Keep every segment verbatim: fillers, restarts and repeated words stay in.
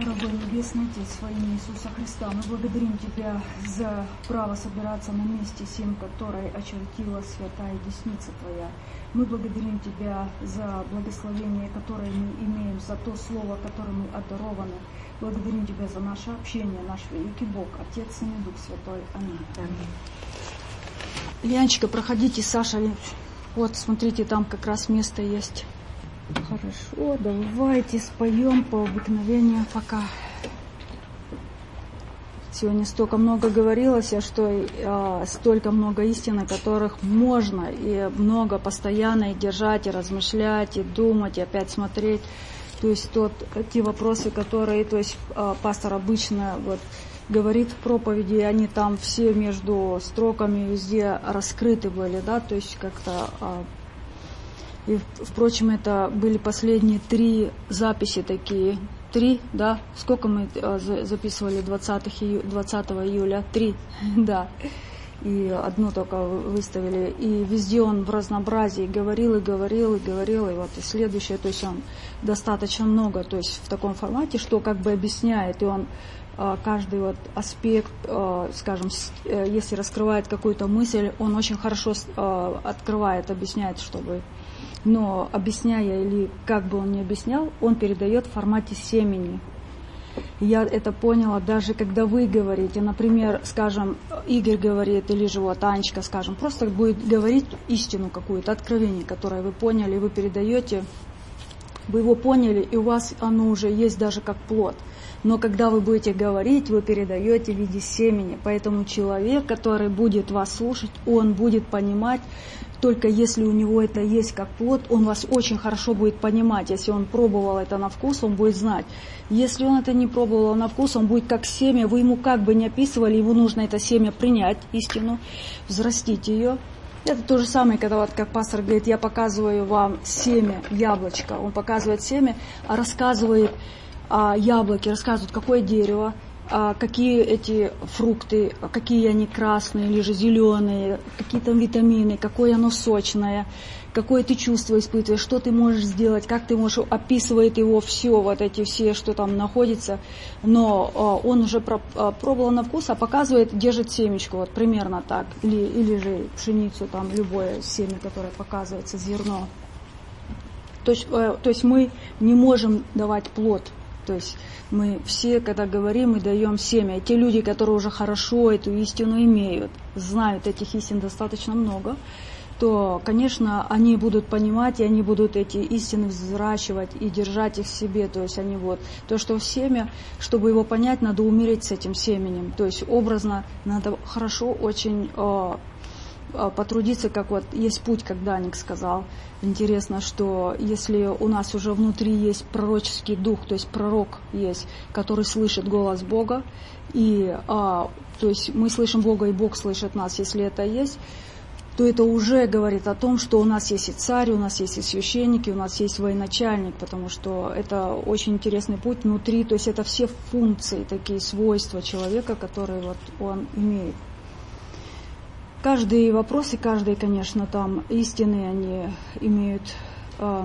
Дорогой Небесный Отец, во имя Иисуса Христа, мы благодарим Тебя за право собираться на месте семь, которое очертила святая десница Твоя. Мы благодарим Тебя за благословение, которое мы имеем, за то слово, которым мы одарованы. Благодарим Тебя за наше общение, наш великий Бог, Отец, Сын и Дух Святой. Аминь. Янчика, проходите, Саша. Вот, смотрите, там как раз место есть. Хорошо, давайте споем по обыкновению пока. Сегодня столько много говорилось, что э, столько много истин, о которых можно и много постоянно и держать, и размышлять, и думать, и опять смотреть. То есть тот, те вопросы, которые, то есть э, пастор обычно вот, говорит в проповеди, они там все между строками везде раскрыты были, да, то есть как-то... Э, И, впрочем, это были последние три записи такие. Три, да? Сколько мы записывали двадцатого июля? Три, да. И одну только выставили. И везде он в разнообразии говорил и говорил, и говорил. И вот и следующее, то есть он достаточно много, то есть в таком формате, что как бы объясняет. И он каждый вот аспект, скажем, если раскрывает какую-то мысль, он очень хорошо открывает, объясняет, чтобы... Но объясняя, или как бы он ни объяснял, он передает в формате семени. Я это поняла, даже когда вы говорите, например, скажем, Игорь говорит, или же вот Анечка, скажем, просто будет говорить истину какую-то, откровение, которое вы поняли, вы передаете, вы его поняли, и у вас оно уже есть даже как плод. Но когда вы будете говорить, вы передаете в виде семени. Поэтому человек, который будет вас слушать, он будет понимать, только если у него это есть как плод, он вас очень хорошо будет понимать. Если он пробовал это на вкус, он будет знать. Если он это не пробовал на вкус, он будет как семя, вы ему как бы не описывали, ему нужно это семя принять, истину, взрастить ее. Это то же самое, когда вот как пастор говорит, я показываю вам семя, яблочко. Он показывает семя, а рассказывает о яблоке, рассказывает, какое дерево, какие эти фрукты, какие они красные или же зеленые, какие там витамины, какое оно сочное, какое ты чувство испытываешь, что ты можешь сделать, как ты можешь, описывает его все, вот эти все, что там находится, но он уже пробовал на вкус, а показывает, держит семечко, вот примерно так, или, или же пшеницу, там любое семя, которое показывается, зерно. То есть, то есть мы не можем давать плод. То есть мы все, когда говорим, мы даем семя. И те люди, которые уже хорошо эту истину имеют, знают этих истин достаточно много, то, конечно, они будут понимать, и они будут эти истины взращивать и держать их в себе. То есть они вот, то, что семя, чтобы его понять, надо умереть с этим семенем. То есть образно надо хорошо очень э, потрудиться, как вот есть путь, как Даник сказал. Интересно, что если у нас уже внутри есть пророческий дух, то есть пророк есть, который слышит голос Бога, и а, то есть мы слышим Бога, и Бог слышит нас, если это есть, то это уже говорит о том, что у нас есть и царь, у нас есть и священники, у нас есть военачальник, потому что это очень интересный путь внутри, то есть это все функции, такие свойства человека, которые вот он имеет. Каждые вопросы, каждый, конечно, там истины, они имеют э,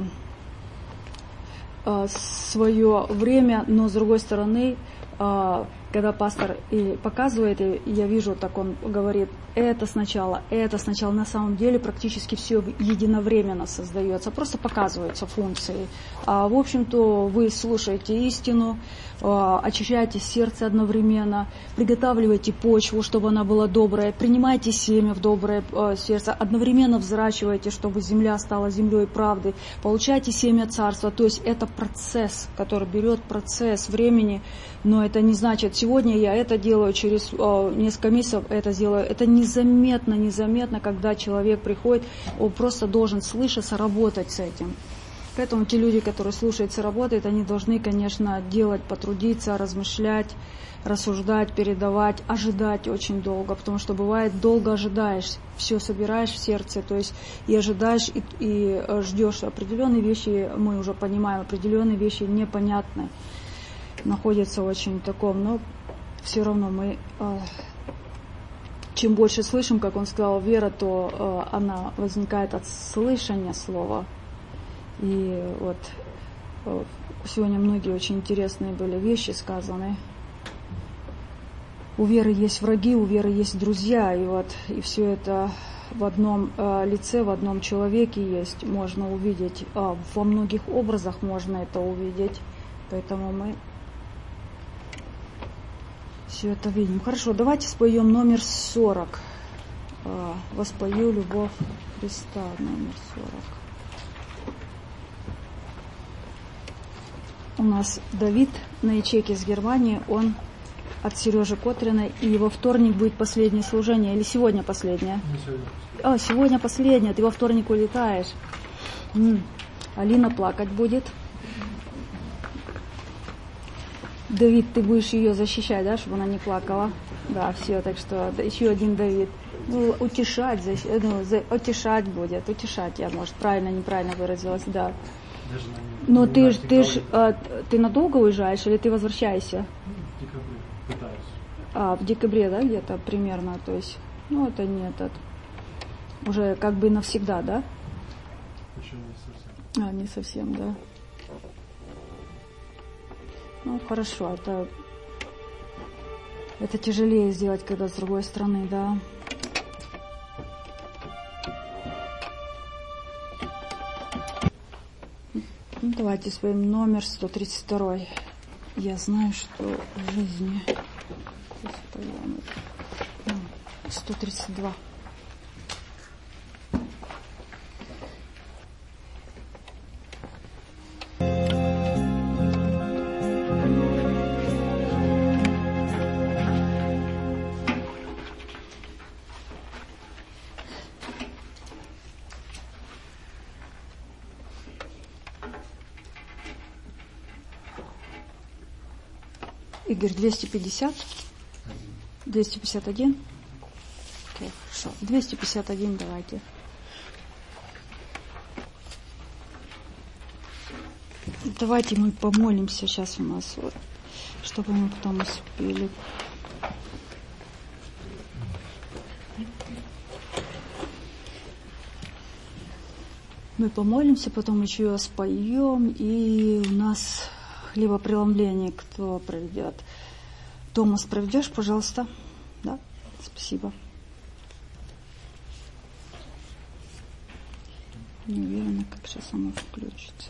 э, свое время, но с другой стороны, э, когда пастор и показывает, и я вижу, так он говорит, это сначала, это сначала, на самом деле практически все единовременно создается, просто показываются функции. А, в общем-то, вы слушаете истину, очищаете сердце одновременно, приготавливаете почву, чтобы она была добрая, принимаете семя в доброе сердце, одновременно взращиваете, чтобы земля стала землей правды, получаете семя царства, то есть это процесс, который берет процесс времени, но это не значит, сегодня я это делаю, через несколько месяцев это сделаю, это незаметно, незаметно, когда человек приходит, он просто должен слышаться, работать с этим. Поэтому те люди, которые слушаются, работают, они должны, конечно, делать, потрудиться, размышлять, рассуждать, передавать, ожидать очень долго, потому что бывает, долго ожидаешь, все собираешь в сердце, то есть и ожидаешь, и, и ждешь определенные вещи, мы уже понимаем, определенные вещи непонятны, находятся очень в таком, но все равно мы, чем больше слышим, как он сказал, вера, то она возникает от слышания слова. И вот сегодня многие очень интересные были вещи сказаны. У веры есть враги, у веры есть друзья, и вот и все это в одном э, лице, в одном человеке есть, можно увидеть, а во многих образах можно это увидеть, поэтому мы все это видим. Хорошо, давайте споем номер сорок. Э, воспою любовь Христа, номер сорок. У нас Давид на ячейке с Германии, он от Сережи Котрина, и во вторник будет последнее служение, или сегодня последнее? Не сегодня. А, сегодня последнее, ты во вторник улетаешь. М-м. Алина плакать будет. Давид, ты будешь ее защищать, да, чтобы она не плакала? Да, все, так что еще один Давид. Ну, утешать, защ... ну, за... утешать будет, утешать я, может, правильно, неправильно выразилась, да. Даже на... Но не ты ж, ты ж, а, ты надолго уезжаешь или ты возвращаешься? В декабре пытаюсь. А, в декабре, да, где-то примерно, то есть, ну, это не этот, уже как бы навсегда, да? Еще не совсем. А, не совсем, да. Ну, хорошо, это, это тяжелее сделать, когда с другой стороны, да. Ну, давайте своим номер сто тридцать два. Я знаю, что в жизни... сто тридцать два. Игорь, двести пятьдесят? двести пятьдесят один? Окей, хорошо. двести пятьдесят один давайте. Давайте мы помолимся сейчас у нас, вот, чтобы мы потом успели. Мы помолимся, потом еще споем, и у нас хлебопреломление, кто проведет. Томас, проведешь, пожалуйста? Да, спасибо. Не уверена, как сейчас оно включится.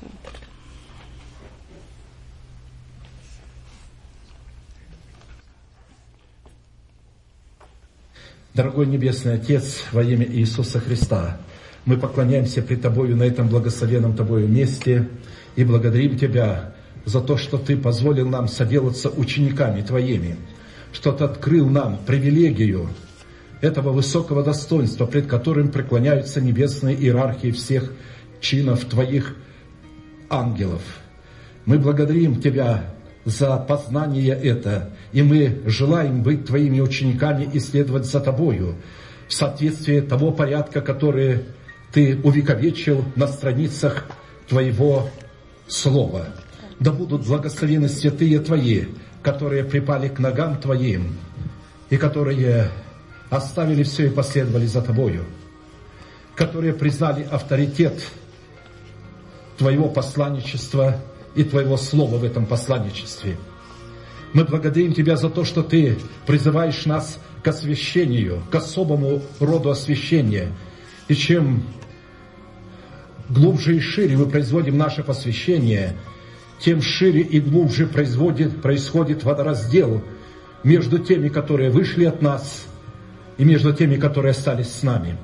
Дорогой Небесный Отец, во имя Иисуса Христа, мы поклоняемся пред Тобою на этом благословенном Тобою месте и благодарим Тебя за то, что Ты позволил нам соделаться учениками Твоими, что Ты открыл нам привилегию этого высокого достоинства, пред которым преклоняются небесные иерархии всех чинов Твоих ангелов. Мы благодарим Тебя за познание это, и мы желаем быть Твоими учениками и следовать за Тобою в соответствии того порядка, который Ты увековечил на страницах Твоего Слова. Да будут благословены святые Твои, которые припали к ногам Твоим, и которые оставили все и последовали за Тобою, которые признали авторитет Твоего посланничества и Твоего Слова в этом посланничестве. Мы благодарим Тебя за то, что Ты призываешь нас к освящению, к особому роду освящения. И чем глубже и шире мы производим наше посвящение, тем шире и глубже производит, происходит водораздел между теми, которые вышли от нас, и между теми, которые остались с нами.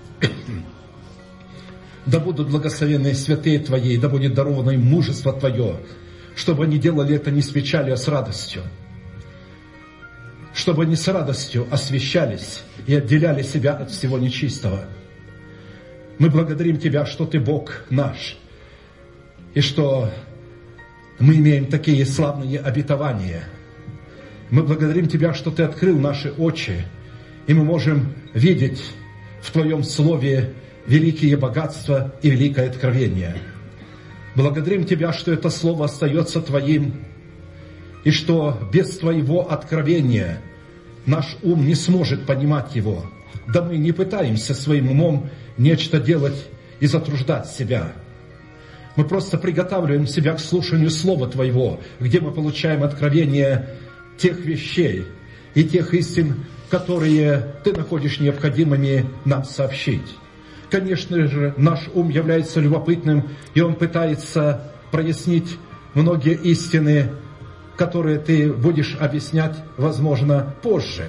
Да будут благословенные святые Твои, да будет даровано им мужество Твое, чтобы они делали это не с печалью, а с радостью. Чтобы они с радостью освящались и отделяли себя от всего нечистого. Мы благодарим Тебя, что Ты Бог наш, и что мы имеем такие славные обетования. Мы благодарим Тебя, что Ты открыл наши очи, и мы можем видеть в Твоем Слове великие богатства и великое откровение. Благодарим Тебя, что это Слово остается Твоим, и что без Твоего откровения наш ум не сможет понимать его. Да мы не пытаемся своим умом нечто делать и затруждать себя. Мы просто приготавливаем себя к слушанию Слова Твоего, где мы получаем откровение тех вещей и тех истин, которые Ты находишь необходимыми нам сообщить. Конечно же, наш ум является любопытным, и он пытается прояснить многие истины, которые Ты будешь объяснять, возможно, позже.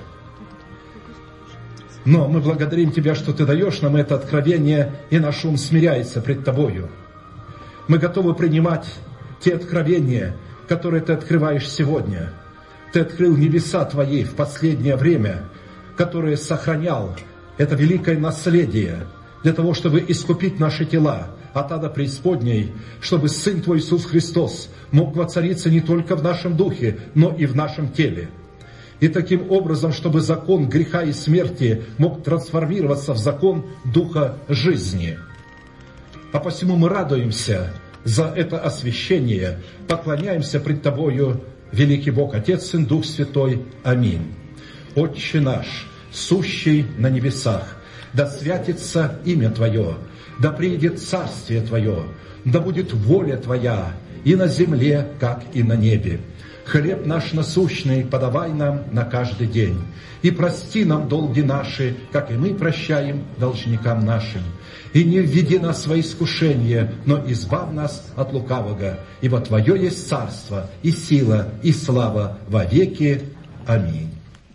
Но мы благодарим Тебя, что Ты даешь нам это откровение, и наш ум смиряется пред Тобою. Мы готовы принимать те откровения, которые Ты открываешь сегодня. Ты открыл небеса Твои в последнее время, которые сохранял это великое наследие для того, чтобы искупить наши тела от ада преисподней, чтобы Сын Твой Иисус Христос мог воцариться не только в нашем духе, но и в нашем теле. И таким образом, чтобы закон греха и смерти мог трансформироваться в закон духа жизни. А посему мы радуемся за это освящение, поклоняемся пред Тобою, великий Бог, Отец, Сын, Дух Святой. Аминь. Отче наш, сущий на небесах, да святится имя Твое, да приидет царствие Твое, да будет воля Твоя и на земле, как и на небе. Хлеб наш насущный подавай нам на каждый день, и прости нам долги наши, как и мы прощаем должникам нашим. И не введи нас во искушение, но избавь нас от лукавого, ибо Твое есть царство, и сила, и слава во веки. Аминь.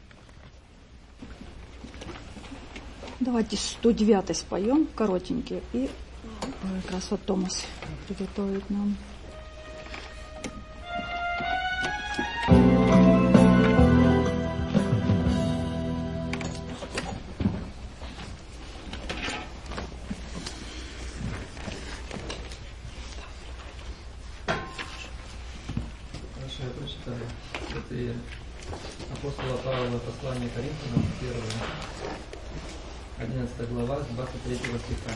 Давайте сто девятый споем, коротенький, и как раз вот Томас приготовит нам. Хорошо, я прочитаю. Это апостола Павла, послание Коринфянам, первое, одиннадцатая глава, с двадцать третьего стиха.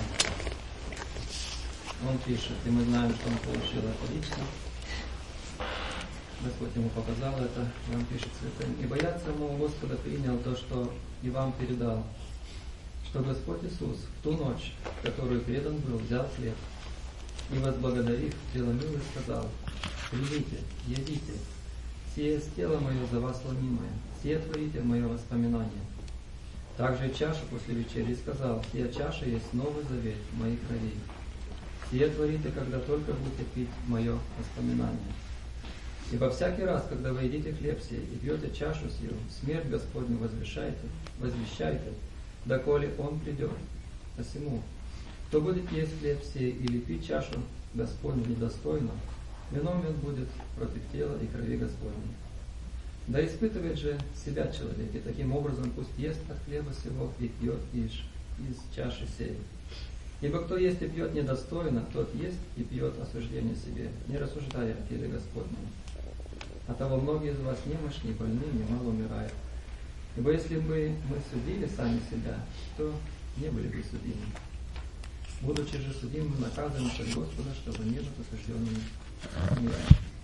Он пишет, и мы знаем, что он получил это лично. Господь ему показал это, и он пишет святым. «Ибо я от самого Господа принял то, что и вам передал, что Господь Иисус в ту ночь, в которую предан был, взял хлеб, и, возблагодарив, преломил и сказал: примите, едите, сие есть тело мое за вас ломимое, сие творите в мое воспоминание. Также и чашу после вечери сказал: сия чаша есть новый завет в моей крови. Сие творите, когда только будете пить мое воспоминание. Ибо всякий раз, когда вы едите хлеб сей и пьете чашу сию, смерть Господню возвещайте, возвещайте, доколе Он придет. Посему, кто будет есть хлеб сей или пить чашу Господню недостойно, виновен будет против тела и крови Господней. Да испытывает же себя человек, и таким образом пусть ест от хлеба сего и пьет из, из чаши сей. Ибо кто ест и пьет недостойно, тот ест и пьет осуждение себе, не рассуждая о теле Господнем. Оттого многие из вас немощны, больны, немало умирают. Ибо если бы мы судили сами себя, то не были бы судимы. Будучи же судимы, наказываемся от Господа, чтобы не быть осужденными миром.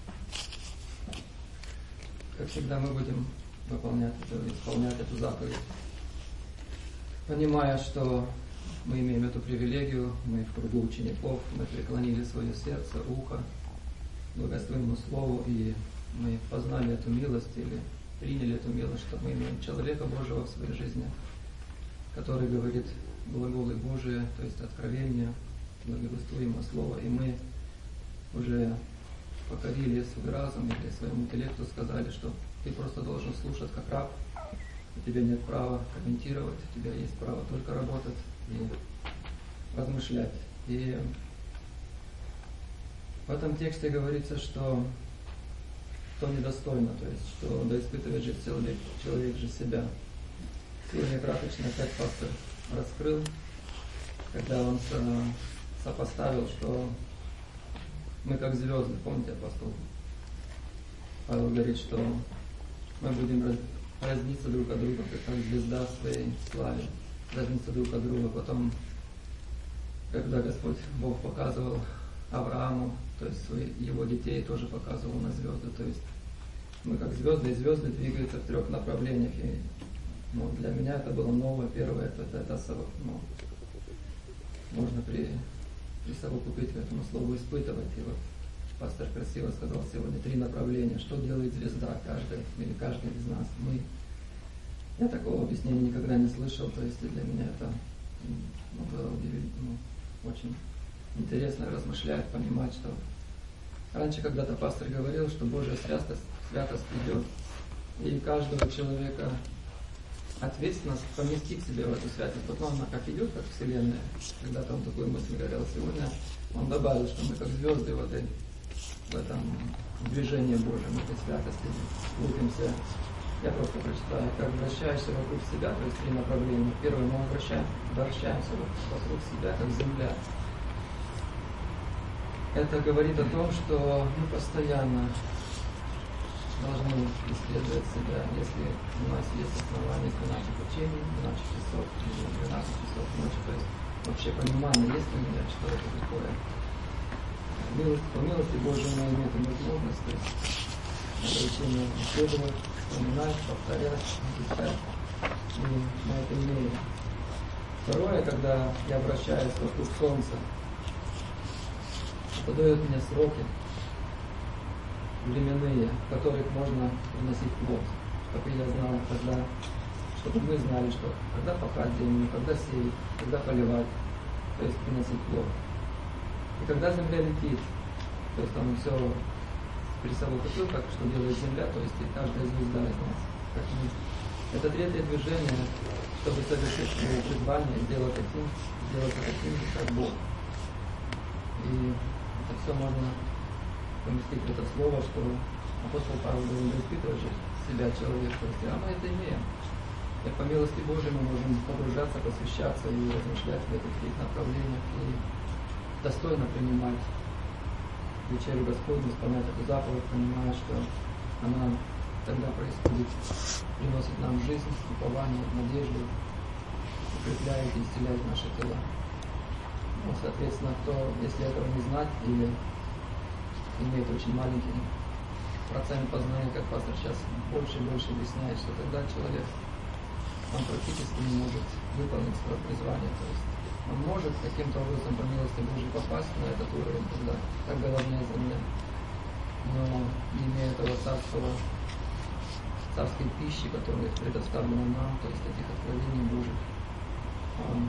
Как всегда, мы будем выполнять это, исполнять эту заповедь, понимая, что мы имеем эту привилегию, мы в кругу учеников, мы преклонили свое сердце, ухо благословенному Слову, и мы познали эту милость или приняли эту милость, что мы имеем человека Божьего в своей жизни, который говорит глаголы Божии, то есть откровение, благовествуемое Слово, и мы уже покорили свой разум или своему интеллекту, сказали, что ты просто должен слушать как раб, у тебя нет права комментировать, у тебя есть право только работать и размышлять. И в этом тексте говорится, что то недостойно, то есть, что да испытывает же человек, человек же себя. Сегодня краточно опять пастор раскрыл, когда он сопоставил, что мы как звезды, помните, апостол Павел говорит, что мы будем разниться друг от друга, как звезда в своей славе, разниться друг от друга. Потом, когда Господь Бог показывал Аврааму, то есть свои, его детей тоже показывал на звезды, то есть мы как звезды, и звезды двигаются в трех направлениях. И, ну, для меня это было новое. Первое, это, это, это ну, можно при, присовокупить к этому слову испытывать. И вот пастор красиво сказал сегодня три направления. Что делает звезда каждый или каждый из нас? Мы. Я такого объяснения никогда не слышал, то есть для меня это ну, было удивительно, ну, очень интересно размышлять, понимать, что раньше когда-то пастор говорил, что Божья святость, святость идет, и каждого человека ответственность поместить себя в эту святость. Потом она как идет, как Вселенная. Когда-то он такую мысль говорил. Сегодня он добавил, что мы как звезды в, этой, в этом движении Божьем, в этой святости лупимся. Я просто прочитаю, как вращаешься вокруг себя, то есть три направления. Первое, мы вращаем, вращаемся вокруг себя, как земля. Это говорит о том, что мы постоянно должны исследовать себя, если у нас есть основания двенадцать учений, двенадцать часов или двенадцать часов ночи, то есть вообще понимание, есть у меня, что это такое. Милость, по милости Божьей мы имеем эту возможность, то есть надо учение исследовать, вспоминать, повторять, изучать, и мы это имеем. Второе, когда я обращаюсь вокруг Солнца, это дает мне сроки временные, в которых можно приносить плод, чтобы я знал, когда, чтобы мы знали, что когда пахать землю, когда сеять, когда поливать, то есть приносить плод. И когда земля летит, то есть там все присовокупил, как что делает земля, то есть и каждая звезда из нас. Как мы. Это третье движение, чтобы совершить свое призвание, сделать таким, сделать таким же, как Бог. И это все можно поместить в это слово, что апостол Павел говорит, испытывать же себя человек, то есть, а мы это имеем. И по милости Божьей мы можем погружаться, посвящаться и размышлять в этих трех направлениях и достойно принимать вечерю Господню, исполнять эту заповедь, понимая, что она тогда происходит, приносит нам жизнь, упование, надежду, укрепляет и исцеляет наши тела. Ну, соответственно, кто, если этого не знать или имеет очень маленький процент познания, как пастор сейчас больше и больше объясняет, что тогда человек, он практически не может выполнить свое призвание. То есть он может каким-то образом по милости Божьей попасть на этот уровень, тогда, как головная земля, но не имея этого царского, царской пищи, которая предоставлена нам, то есть этих откровений Божьих, он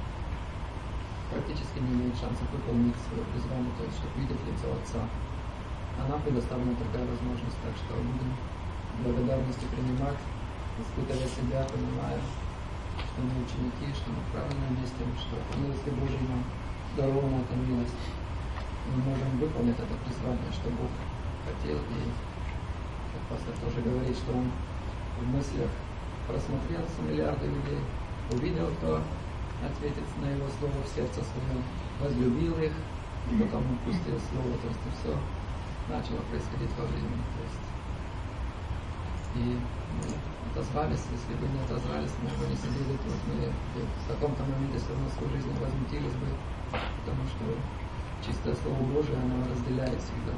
практически не имеет шансов выполнить свое призвание, то есть чтобы видеть лицо Отца. А нам предоставлена такая возможность, так что будем благодарности принимать, испытывая себя, понимая, что мы ученики, что мы в правильном месте, что по милости Божьей нам дарована эта милость. Мы можем выполнить это призвание, что Бог хотел, и как пастор тоже говорит, что он в мыслях просмотрел с миллиарды людей, увидел, кто ответит на его слово в сердце своем, возлюбил их, и потом он пустил слово, то есть и все начало происходить во времени. То есть. И мы отозвались, если бы не отозвались, мы бы не сидели тут, мы в каком-то моменте все равно свою жизнь возмутились бы, потому что чистое Слово Божие, оно разделяет всегда.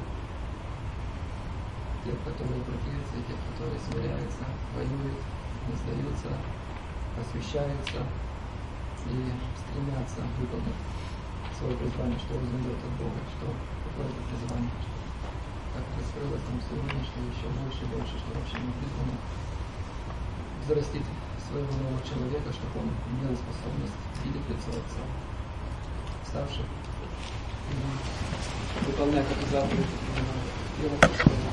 Тех, которые противятся, и тех, которые смиряются, воюют, не сдаются, посвящаются и стремятся выполнить свое призвание, что узнают от Бога, что какое это призвание. Как раскрылось нам сегодня, что еще больше и больше, что вообще мы призваны взрастить своего нового человека, чтобы он имел способность видеть лицо Отца, ставших и выполнять эту заповедь, делать свое.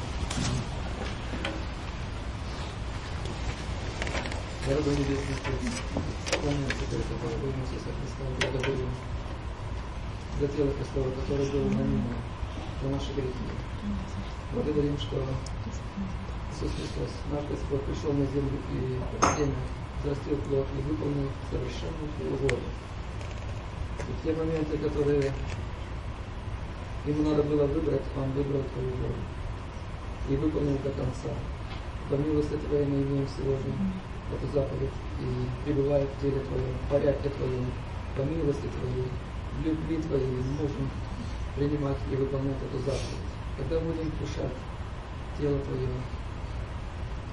Дорогой Небесный Отец, склоняем Тебя, дорогой Иисуса Христа, благодарим за тело Христова, которое было на нем, за наши грехи. Благодарим, что Иисус Христос, наш Господь, пришел на землю и время взрастил плод и выполнил совершенную Твою волю. И в те моменты, которые ему надо было выбрать, он выбрал Твою волю и выполнил до конца. По милости Твоей мы имеем сегодня эту заповедь и пребывая в теле Твоем, в порядке Твоем, по милости Твоей, в любви Твоей мы можем принимать и выполнять эту заповедь. Когда будем вкушать тело Твое,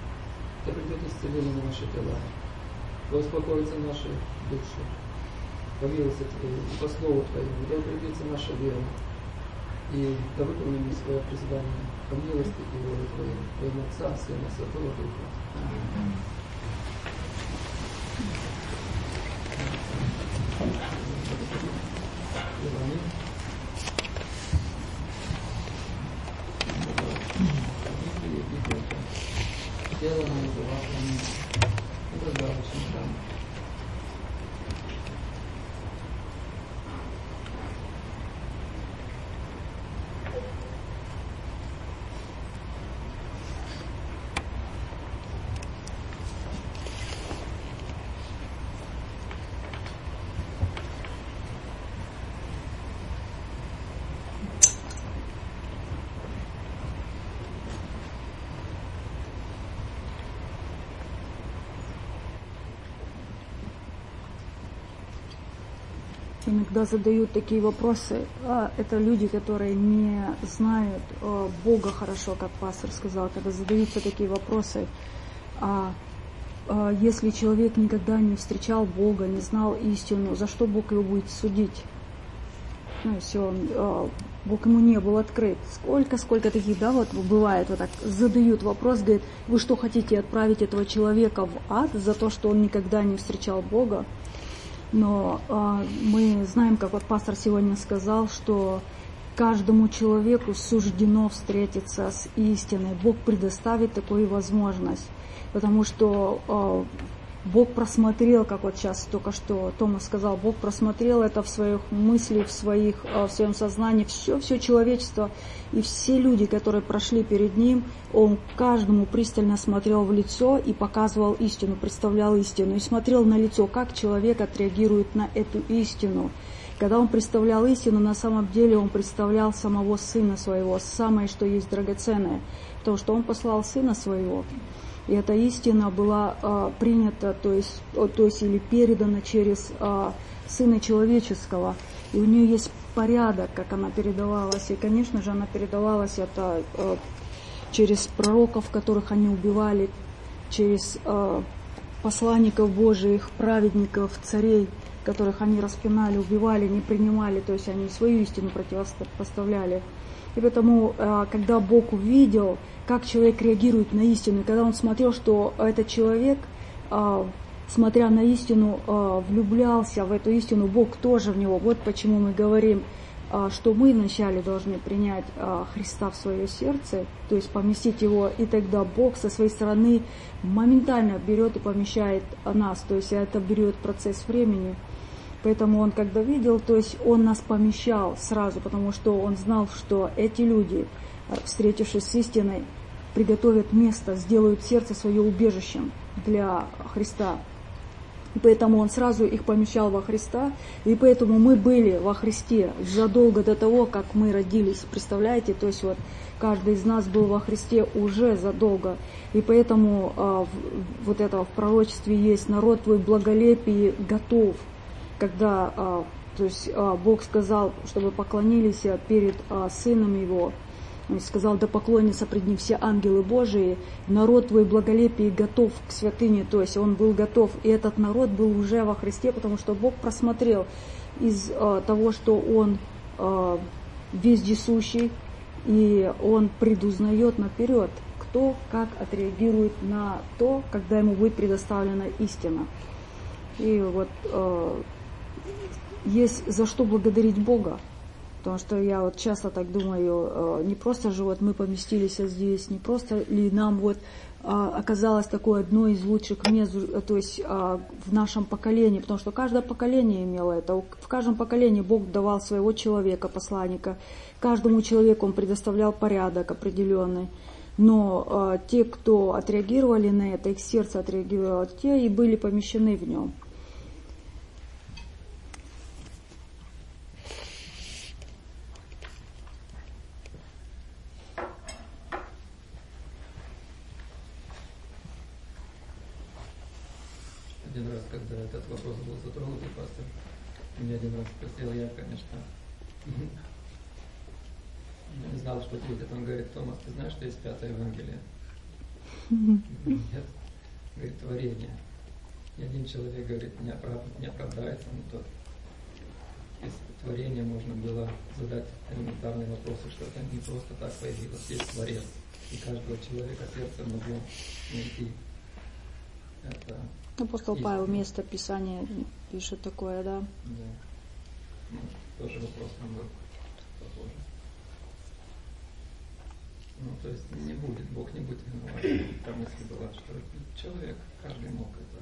да придет исцеление на наши тела, да успокоятся наши души, по милости Твоей, по слову Твоему, да укрепится наша вера. И да выполним мы свое призвание по милости и воле Твоей, во имя Отца, Сына, Святого Духа. Тело мое за вас, и воздавшим там. Иногда задают такие вопросы. А, это люди, которые не знают а, Бога хорошо, как пастор сказал, когда задаются такие вопросы. А, а если человек никогда не встречал Бога, не знал истину, за что Бог его будет судить? Ну, если он, а, Бог ему не был открыт. Сколько, сколько таких, да, вот бывает, вот так задают вопрос, говорят, вы что, хотите отправить этого человека в ад за то, что он никогда не встречал Бога? Но э, мы знаем, как вот пастор сегодня сказал, что каждому человеку суждено встретиться с истиной. Бог предоставит такую возможность, потому что э, Бог просмотрел, как вот сейчас только что Томас сказал, Бог просмотрел это в своих мыслях, в, своих, в своем сознании, все, все человечество и все люди, которые прошли перед Ним, Он каждому пристально смотрел в лицо и показывал истину, представлял истину, и смотрел на лицо, как человек отреагирует на эту истину. Когда Он представлял истину, на самом деле Он представлял самого Сына Своего, самое, что есть драгоценное, потому что Он послал Сына Своего. И эта истина была а, принята, то есть, то есть или передана через а, Сына Человеческого. И у нее есть порядок, как она передавалась. И, конечно же, она передавалась это а, через пророков, которых они убивали, через а, посланников Божиих, праведников, царей, которых они распинали, убивали, не принимали. То есть они свою истину противопоставляли. И поэтому, когда Бог увидел, как человек реагирует на истину, и когда Он смотрел, что этот человек, смотря на истину, влюблялся в эту истину, Бог тоже в него. Вот почему мы говорим, что мы вначале должны принять Христа в свое сердце, то есть поместить Его, и тогда Бог со своей стороны моментально берет и помещает нас, то есть это берет процесс времени. Поэтому Он, когда видел, то есть Он нас помещал сразу, потому что Он знал, что эти люди, встретившись с истиной, приготовят место, сделают сердце свое убежищем для Христа. И поэтому Он сразу их помещал во Христа, и поэтому мы были во Христе задолго до того, как мы родились. Представляете? То есть вот каждый из нас был во Христе уже задолго. И поэтому а, в, вот это в пророчестве есть: народ твой благолепие готов. Когда а, то есть, а, Бог сказал, чтобы поклонились перед а, Сыном Его, Он сказал, да поклонятся пред Ним все ангелы Божии, народ твой благолепие готов к святыне, то есть он был готов, и этот народ был уже во Христе, потому что Бог просмотрел из а, того, что Он а, вездесущий, и Он предузнает наперед, кто как отреагирует на то, когда ему будет предоставлена истина. И вот а, есть за что благодарить Бога, потому что я вот часто так думаю, не просто же вот мы поместились здесь, не просто ли нам вот оказалось такое одно из лучших мест, то есть в нашем поколении, потому что каждое поколение имело это, в каждом поколении Бог давал своего человека, посланника, каждому человеку Он предоставлял порядок определенный, но те, кто отреагировали на это, их сердце отреагировало, те и были помещены в нем. Один раз, когда этот вопрос был затронут, и пастор меня один раз спросил, я, конечно, не знал, что ответить. Он говорит: Томас, ты знаешь, что есть пятое Евангелие? Нет. Говорит, творение. И один человек говорит, не, оправ... не оправдается, но тот из творения можно было задать элементарные вопросы, что это не просто так появилось, есть Творец. И каждого человека сердце могло найти это. Апостол Павел место Писания пишет такое, да? Да. Ну, тоже вопрос нам был похоже. Ну, то есть не будет, Бог не будет виноват. Там мысль была, что человек, каждый мог это.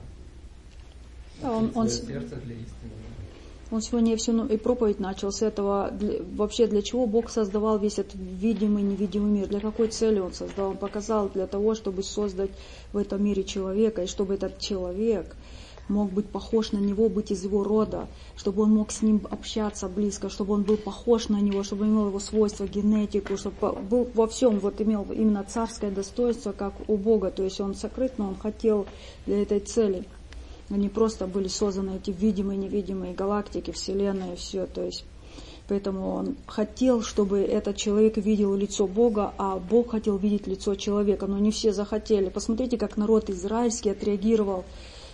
Да, он, он, сердце для истины. Он сегодня всю и проповедь начал с этого. Для, вообще, для чего Бог создавал весь этот видимый и невидимый мир? Для какой цели Он создал? Он показал для того, чтобы создать в этом мире человека, и чтобы этот человек мог быть похож на него, быть из его рода, чтобы он мог с ним общаться близко, чтобы он был похож на него, чтобы имел его свойства, генетику, чтобы был во всем, вот имел именно царское достоинство, как у Бога. То есть он сокрыт, но он хотел для этой цели. Они просто были созданы, эти видимые, невидимые галактики, вселенная, все. То есть, поэтому он хотел, чтобы этот человек видел лицо Бога, а Бог хотел видеть лицо человека. Но не все захотели. Посмотрите, как народ израильский отреагировал.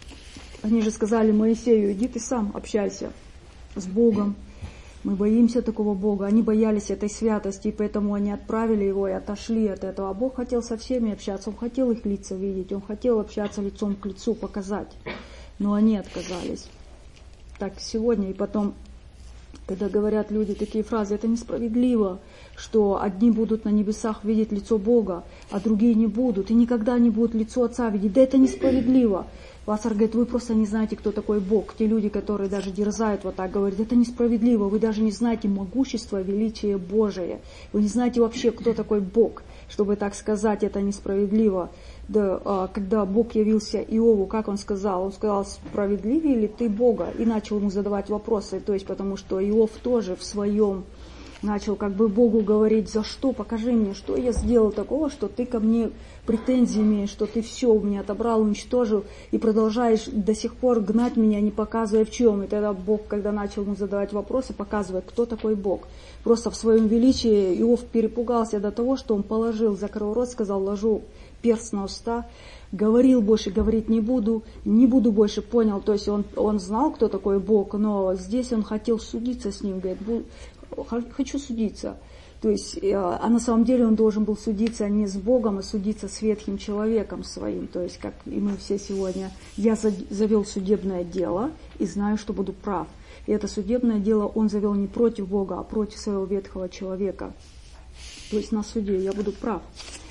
Они же сказали Моисею: иди ты сам общайся с Богом. Мы боимся такого Бога. Они боялись этой святости, и поэтому они отправили его и отошли от этого. А Бог хотел со всеми общаться. Он хотел их лица видеть. Он хотел общаться лицом к лицу, показать. Но они отказались. Так сегодня и потом, когда говорят люди такие фразы: это несправедливо, что одни будут на небесах видеть лицо Бога, а другие не будут, и никогда не будут лицо Отца видеть. Да это несправедливо. Пастор говорит: вы просто не знаете, кто такой Бог. Те люди, которые даже дерзают вот так, говорят: это несправедливо, вы даже не знаете могущество, величие Божие. Вы не знаете вообще, кто такой Бог, чтобы так сказать, это несправедливо. Да, когда Бог явился Иову, как он сказал? Он сказал: справедливее ли ты Бога? И начал ему задавать вопросы, то есть потому что Иов тоже в своем начал как бы Богу говорить: за что, покажи мне, что я сделал такого, что ты ко мне претензии имеешь, что ты все у меня отобрал, уничтожил, и продолжаешь до сих пор гнать меня, не показывая в чем. И тогда Бог, когда начал ему задавать вопросы, показывает, кто такой Бог. Просто в своем величии Иов перепугался до того, что он положил, закрыл рот, сказал: ложу перст на уста, говорил больше, говорить не буду, не буду больше, понял. То есть он, он знал, кто такой Бог, но здесь он хотел судиться с ним, говорит: хочу судиться. То есть, а на самом деле он должен был судиться не с Богом, а судиться с ветхим человеком своим. То есть, как и мы все сегодня. Я завел судебное дело и знаю, что буду прав. И это судебное дело он завел не против Бога, а против своего ветхого человека. То есть на суде я буду прав.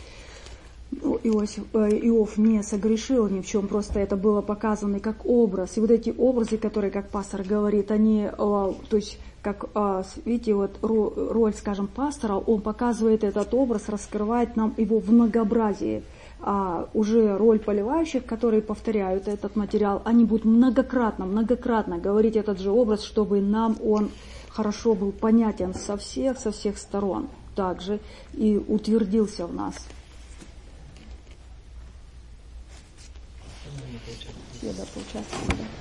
Иосиф, Иов не согрешил ни в чем, просто это было показано как образ. И вот эти образы, которые, как пастор говорит, они, то есть, как, видите, вот роль, скажем, пастора, он показывает этот образ, раскрывает нам его в многообразии. А уже роль поливающих, которые повторяют этот материал, они будут многократно, многократно говорить этот же образ, чтобы нам он хорошо был понятен со всех, со всех сторон также и утвердился в нас. Все, да, поучаствовали, да.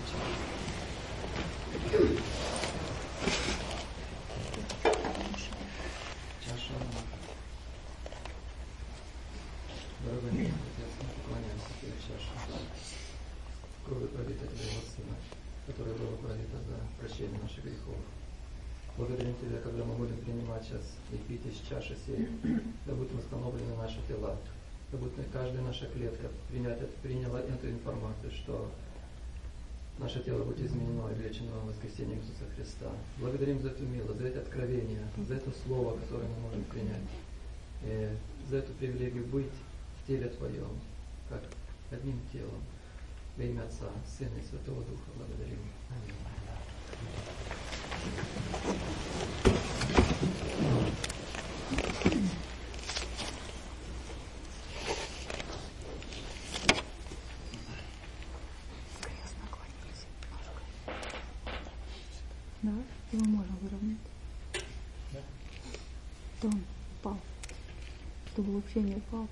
Чаша. Дорогой Отец, мы поклоняемся Тебе, чаша. Кровью пролита Твоего Сына, которая была пролита за прощение наших грехов. Благодарим Тебя, когда мы будем принимать сейчас и пить из чаши сей, да будут восстановлены наши тела. Да будет каждая наша клетка принять, приняла эту информацию, что наше тело будет изменено и лечено в воскресенье Иисуса Христа. Благодарим за эту милость, за это откровение, за это слово, которое мы можем принять, и за эту привилегию быть в теле Твоем, как одним телом. Во имя Отца, Сына и Святого Духа благодарим. Аминь. Да, его можно выровнять. Да. То он упал. Чтобы вообще не упал.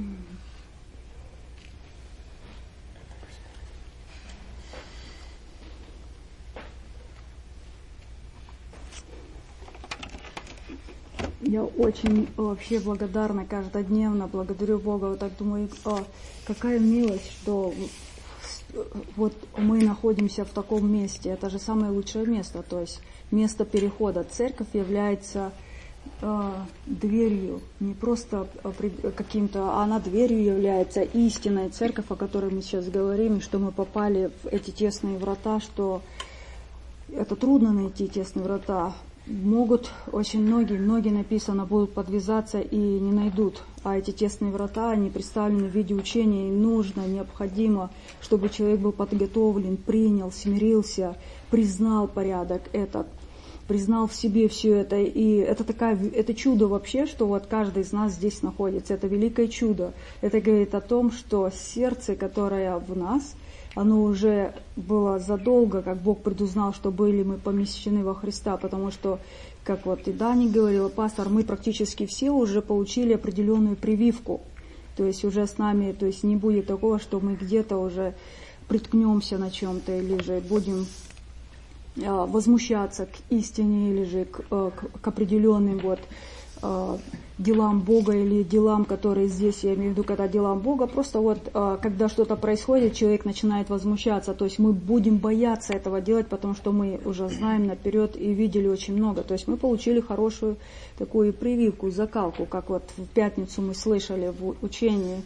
Я очень вообще благодарна каждодневно, благодарю Бога. Вот так думаю, о, какая милость, что вот мы находимся в таком месте, это же самое лучшее место, то есть место перехода. Церковь является э, дверью, не просто каким-то, а она дверью является истинной. Церковь, о которой мы сейчас говорим, что мы попали в эти тесные врата, что это трудно найти тесные врата. Могут очень многие, многие написано, будут подвязаться и не найдут. А эти тесные врата, они представлены в виде учения, и нужно, необходимо, чтобы человек был подготовлен, принял, смирился, признал порядок этот, признал в себе все это. И это такая, это чудо вообще, что вот каждый из нас здесь находится. Это великое чудо. Это говорит о том, что сердце, которое в нас, оно уже было задолго, как Бог предузнал, что были мы помещены во Христа, потому что, как вот и Дани говорила, пастор, мы практически все уже получили определенную прививку. То есть уже с нами, то есть не будет такого, что мы где-то уже приткнемся на чем-то, или же будем э, возмущаться к истине, или же к, э, к, к определенным вот э, делам Бога или делам, которые здесь, я имею в виду, когда делам Бога, просто вот, когда что-то происходит, человек начинает возмущаться, то есть мы будем бояться этого делать, потому что мы уже знаем наперед и видели очень много, то есть мы получили хорошую такую прививку, закалку, как вот в пятницу мы слышали в учении,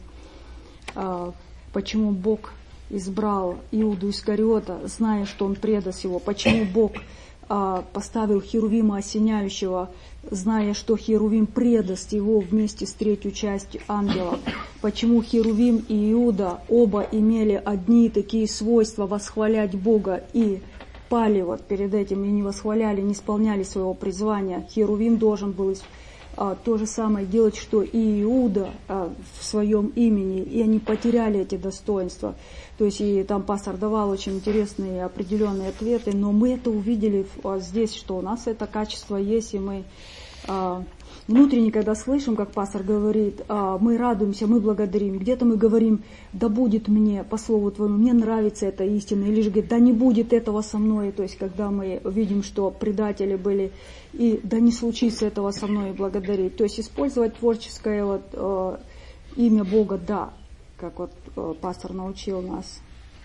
почему Бог избрал Иуду Искариота, зная, что он предаст его, почему Бог поставил Херувима осеняющего, зная, что Херувим предаст его вместе с третью частью ангелов. Почему Херувим и Иуда оба имели одни такие свойства восхвалять Бога и пали вот перед этим и не восхваляли, не исполняли своего призвания. Херувим должен был а, то же самое делать, что и Иуда а, в своем имени, и они потеряли эти достоинства. То есть и там пастор давал очень интересные определенные ответы, но мы это увидели а, здесь, что у нас это качество есть, и мы а, внутренне, когда слышим, как пастор говорит, а, мы радуемся, мы благодарим. Где-то мы говорим, да будет мне, по слову твоему, мне нравится эта истина, или же говорит, да не будет этого со мной. То есть когда мы видим, что предатели были, и да не случится этого со мной, и благодарить. То есть использовать творческое вот, а, имя Бога, да, как вот а, пастор научил нас.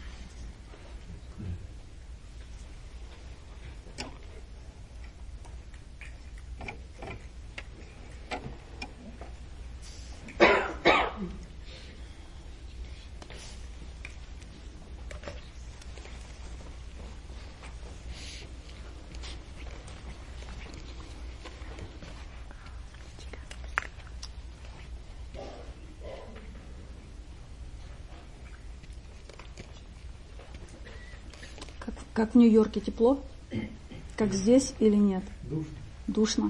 Как в Нью-Йорке тепло? Как здесь или нет? Душно. Душно.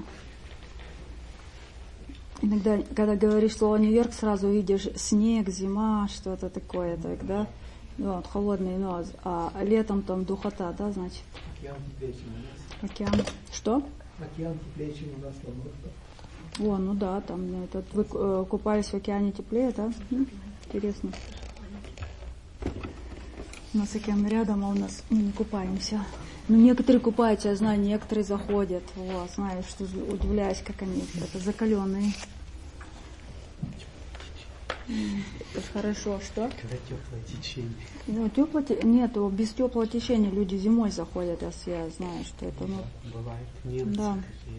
Иногда, когда говоришь слово Нью-Йорк, сразу видишь снег, зима, что-то такое, так, да? Вот, холодный, но а летом там духота, да, значит? Океан теплее, чем у нас. Океан. Что? Океан теплее, чем у нас на О, ну да, там этот, вы э, купались в океане теплее, да? М? Интересно. У нас океан рядом, а у нас мы не купаемся. Ну, некоторые купаются, я знаю, некоторые заходят. Вот, знаю, что удивляюсь, как они это закаленные. Это хорошо, что? Когда теплое течение. Ну, теплое те... Нет, без теплого течения люди зимой заходят, если я знаю, что это. Ну... Бывает, немцы. Да.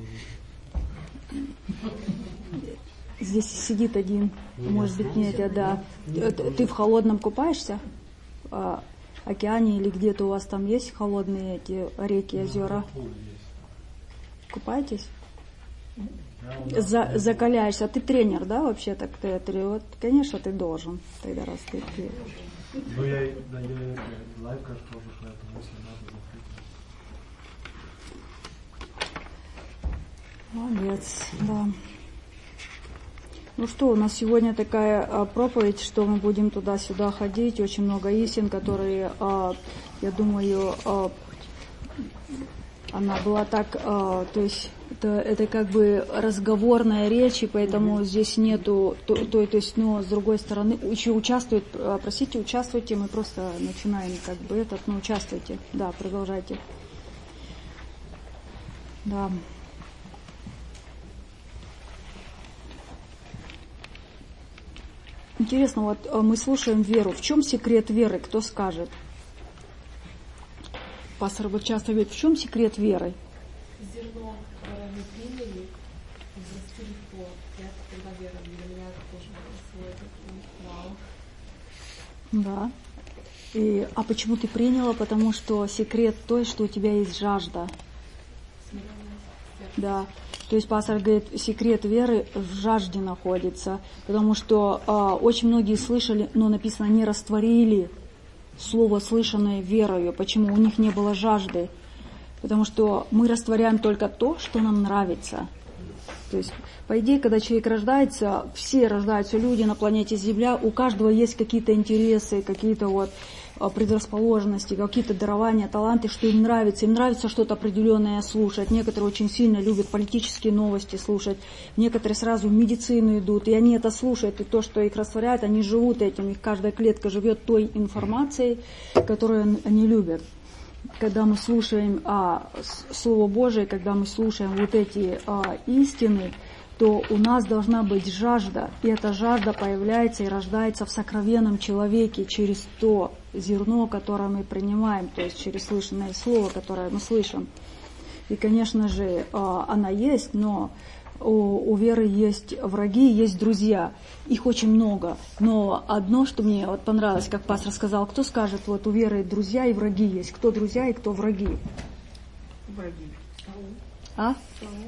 Здесь сидит один, не может быть, нет, да. Ты в холодном купаешься? В океане или где-то у вас там есть холодные эти реки, озера? Купаетесь? За, закаляешься. А ты тренер, да, вообще так ты, ты вот, конечно, ты должен тогда раз ты. Ну я, да, я лайфгард тоже, поэтому если надо закрыть. Молодец, да. Ну что, у нас сегодня такая а, проповедь, что мы будем туда-сюда ходить, очень много истин, которые, а, я думаю, а, она была так, а, то есть это, это как бы разговорная речь, и поэтому mm-hmm. здесь нету, то, то, то есть, но с другой стороны, еще участвует, простите, участвуйте, мы просто начинаем как бы этот, ну участвуйте, да, продолжайте. Да. Интересно, вот мы слушаем веру. В чем секрет веры? Кто скажет? Пастор вот часто говорит, в чем секрет веры? Зерно, которое мы приняли, взрастили в плод. Я когда вера для меня тоже свой такой вау. Да. И, а почему ты приняла? Потому что секрет той, что у тебя есть жажда. Да. То есть пастор говорит, секрет веры в жажде находится. Потому что э, очень многие слышали, но написано, не растворили слово, слышанное верою. Почему? У них не было жажды. Потому что мы растворяем только то, что нам нравится. То есть, по идее, когда человек рождается, все рождаются люди на планете Земля, у каждого есть какие-то интересы, какие-то вот предрасположенности, какие-то дарования, таланты, что им нравится. Им нравится что-то определенное слушать. Некоторые очень сильно любят политические новости слушать. Некоторые сразу в медицину идут, и они это слушают. И то, что их растворяет, они живут этим. Их каждая клетка живет той информацией, которую они любят. Когда мы слушаем а, Слово Божие, когда мы слушаем вот эти а, истины, то у нас должна быть жажда, и эта жажда появляется и рождается в сокровенном человеке через то зерно, которое мы принимаем, то есть через слышанное слово, которое мы слышим. И, конечно же, она есть, но у, у веры есть враги, есть друзья. Их очень много. Но одно, что мне вот понравилось, как пастор сказал, кто скажет, вот у веры друзья и враги есть. Кто друзья и кто враги? Враги. А?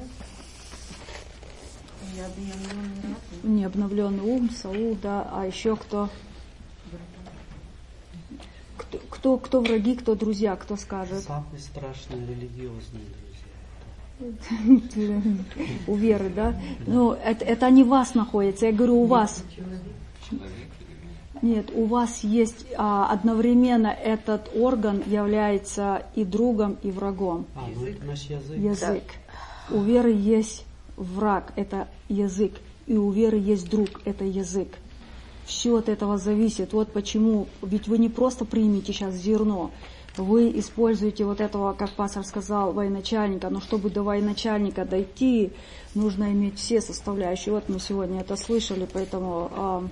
Необновленный ум, Саул, да, а еще кто? Кто, кто, кто враги, кто друзья, кто скажет? Самые страшные религиозные друзья. У веры, да? Ну, это, это они в вас находятся, я говорю, у вас. Нет, у вас есть а, одновременно этот орган является и другом, и врагом. А, ну это наш язык. Язык. У веры есть враг, это язык, и у веры есть друг, это язык. Все от этого зависит. Вот почему, ведь вы не просто примете сейчас зерно, вы используете вот этого, как пастор сказал, военачальника, но чтобы до военачальника дойти, нужно иметь все составляющие. Вот мы сегодня это слышали, поэтому э,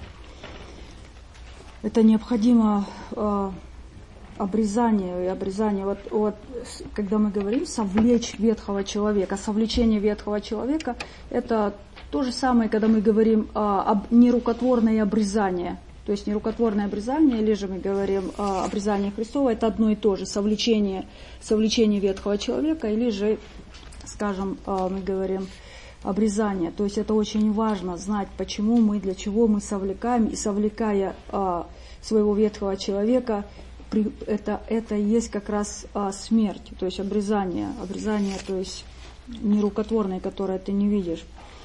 это необходимо э, обрезание, и обрезание, вот, вот, когда мы говорим совлечь ветхого человека, совлечение ветхого человека, это то же самое, когда мы говорим а, об нерукотворное обрезание, то есть нерукотворное обрезание, или же мы говорим а, обрезание Христово, это одно и то же, совлечение, совлечение ветхого человека, или же, скажем, а, мы говорим обрезание, то есть это очень важно знать, почему мы, для чего мы совлекаем, и совлекая а, своего ветхого человека, Это, это и есть как раз а, смерть, то есть обрезание, обрезание, то есть нерукотворное, которое ты не видишь.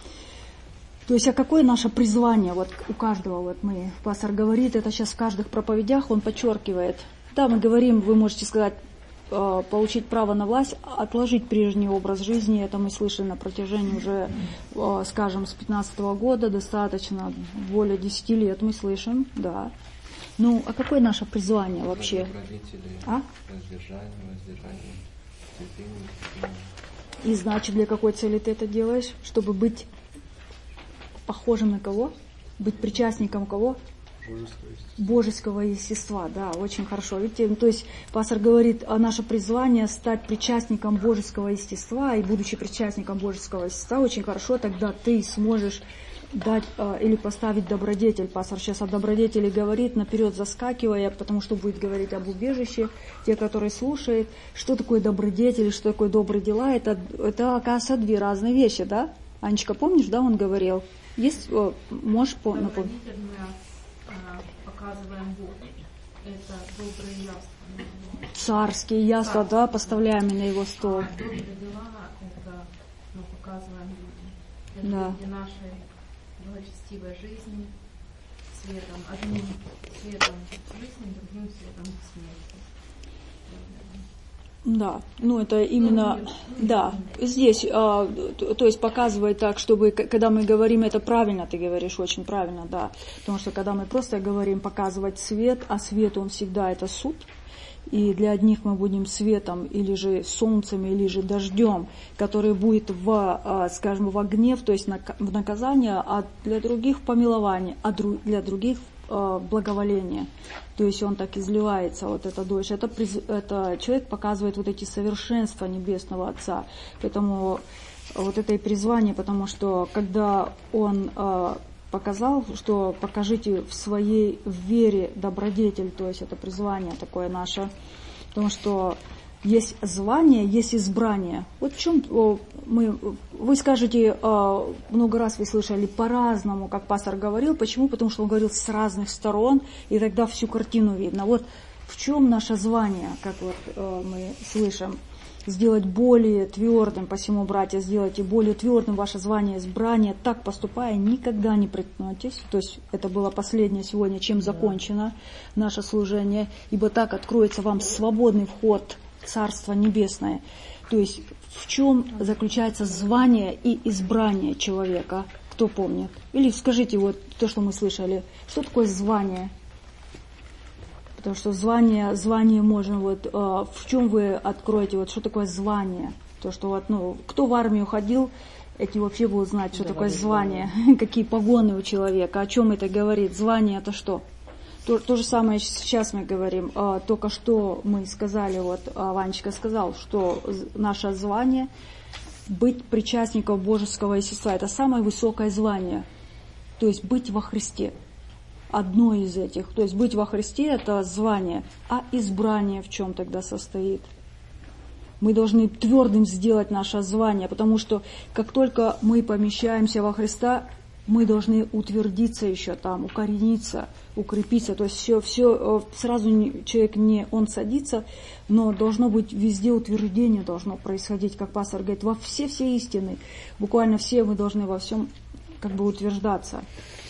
То есть, а какое наше призвание, вот у каждого, вот мы, пастор говорит, это сейчас в каждых проповедях, он подчеркивает. Да, мы говорим, вы можете сказать, э, получить право на власть, отложить прежний образ жизни, это мы слышали на протяжении уже, э, скажем, с пятнадцатого года, достаточно, более десяти лет мы слышим, да. Ну, а какое наше призвание вообще? А? Воздержание, воздержание, терпение, терпение. И значит, для какой цели ты это делаешь? Чтобы быть похожим на кого? Быть причастником кого? Божеского естества. Божеского естества, да, очень хорошо. Видите, то есть пастор говорит, а наше призвание стать причастником Божеского естества, и будучи причастником Божеского естества, очень хорошо, тогда ты сможешь дать э, или поставить добродетель. Пастор сейчас о добродетели говорит, наперед заскакивая, потому что будет говорить об убежище. Те, которые слушают, что такое добродетель, что такое добрые дела, это, это оказывается, две разные вещи, да? Анечка, помнишь, да, он говорил? Есть, о, можешь напомнить? Добродетель мы а, показываем Богу. Это добрые яства. Царские яства, да, поставляем на его стол. А добрые дела, это мы показываем людям. Это Да. для нашей благочестивой жизни, светом, одним светом жизни, другим светом смерти. Да, ну это именно, да, здесь, а, то есть показывает так, чтобы, когда мы говорим это правильно, ты говоришь очень правильно, да, потому что когда мы просто говорим показывать свет, а свет он всегда это суд, и для одних мы будем светом, или же солнцем, или же дождем, который будет в, скажем, в гнев, то есть в наказание, а для других в помилование, а для других в благоволение. То есть он так изливается, вот эта дождь. Это, это человек показывает вот эти совершенства Небесного Отца. Поэтому вот это и призвание, потому что когда он э, показал, что покажите в своей вере добродетель, то есть это призвание такое наше, потому что есть звание, есть избрание. Вот в чем мы, вы скажете, много раз вы слышали по-разному, как пастор говорил. Почему? Потому что он говорил с разных сторон, и тогда всю картину видно. Вот в чем наше звание, как вот мы слышим. Сделать более твердым, посему, братья, сделайте более твердым ваше звание избрания, так поступая, никогда не приткнетесь. То есть это было последнее сегодня, чем закончено наше служение, ибо так откроется вам свободный вход в Царство Небесное. То есть в чем заключается звание и избрание человека, кто помнит? Или скажите вот то, что мы слышали, что такое звание? Потому что звание, звание можно, вот, э, в чем вы откроете, вот, что такое звание? То, что, вот, ну, кто в армию ходил, эти вообще будут знать, что да, такое звание, какие погоны у человека, о чем это говорит. Звание это что? То, то же самое сейчас мы говорим, э, только что мы сказали, вот, э, Ванечка сказал, что наше звание быть причастником божеского естества, это самое высокое звание, то есть быть во Христе. Одно из этих. То есть быть во Христе – это звание, а избрание в чем тогда состоит? Мы должны твердым сделать наше звание, потому что как только мы помещаемся во Христа, мы должны утвердиться еще там, укорениться, укрепиться. То есть все, все сразу человек не он садится, но должно быть везде утверждение должно происходить, как пастор говорит, во все-все истины. Буквально все мы должны во всем как бы утверждаться.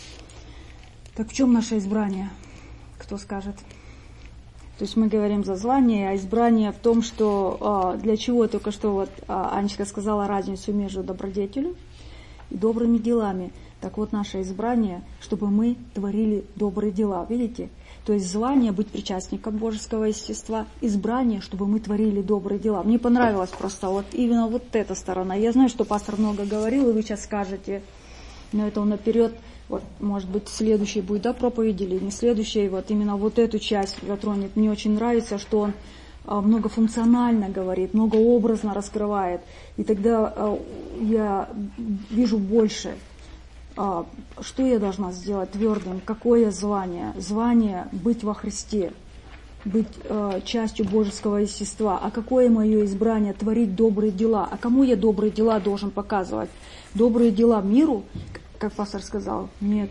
Так в чем наше избрание? Кто скажет? То есть мы говорим за звание, а избрание в том, что для чего только что вот Анечка сказала разницу между добродетелью и добрыми делами. Так вот наше избрание, чтобы мы творили добрые дела. Видите? То есть звание быть причастником божеского естества, избрание, чтобы мы творили добрые дела. Мне понравилось просто вот именно вот эта сторона. Я знаю, что пастор много говорил, и вы сейчас скажете, но это он наперед. Вот, может быть, следующий будет, да, проповедь или не следующий, вот именно вот эту часть затронет. Мне очень нравится, что он а, многофункционально говорит, многообразно раскрывает. И тогда а, я вижу больше, а, что я должна сделать твердым, какое звание. Звание быть во Христе, быть а, частью божеского естества. А какое мое избрание? Творить добрые дела. А кому я добрые дела должен показывать? Добрые дела миру, как пастор сказал, нет.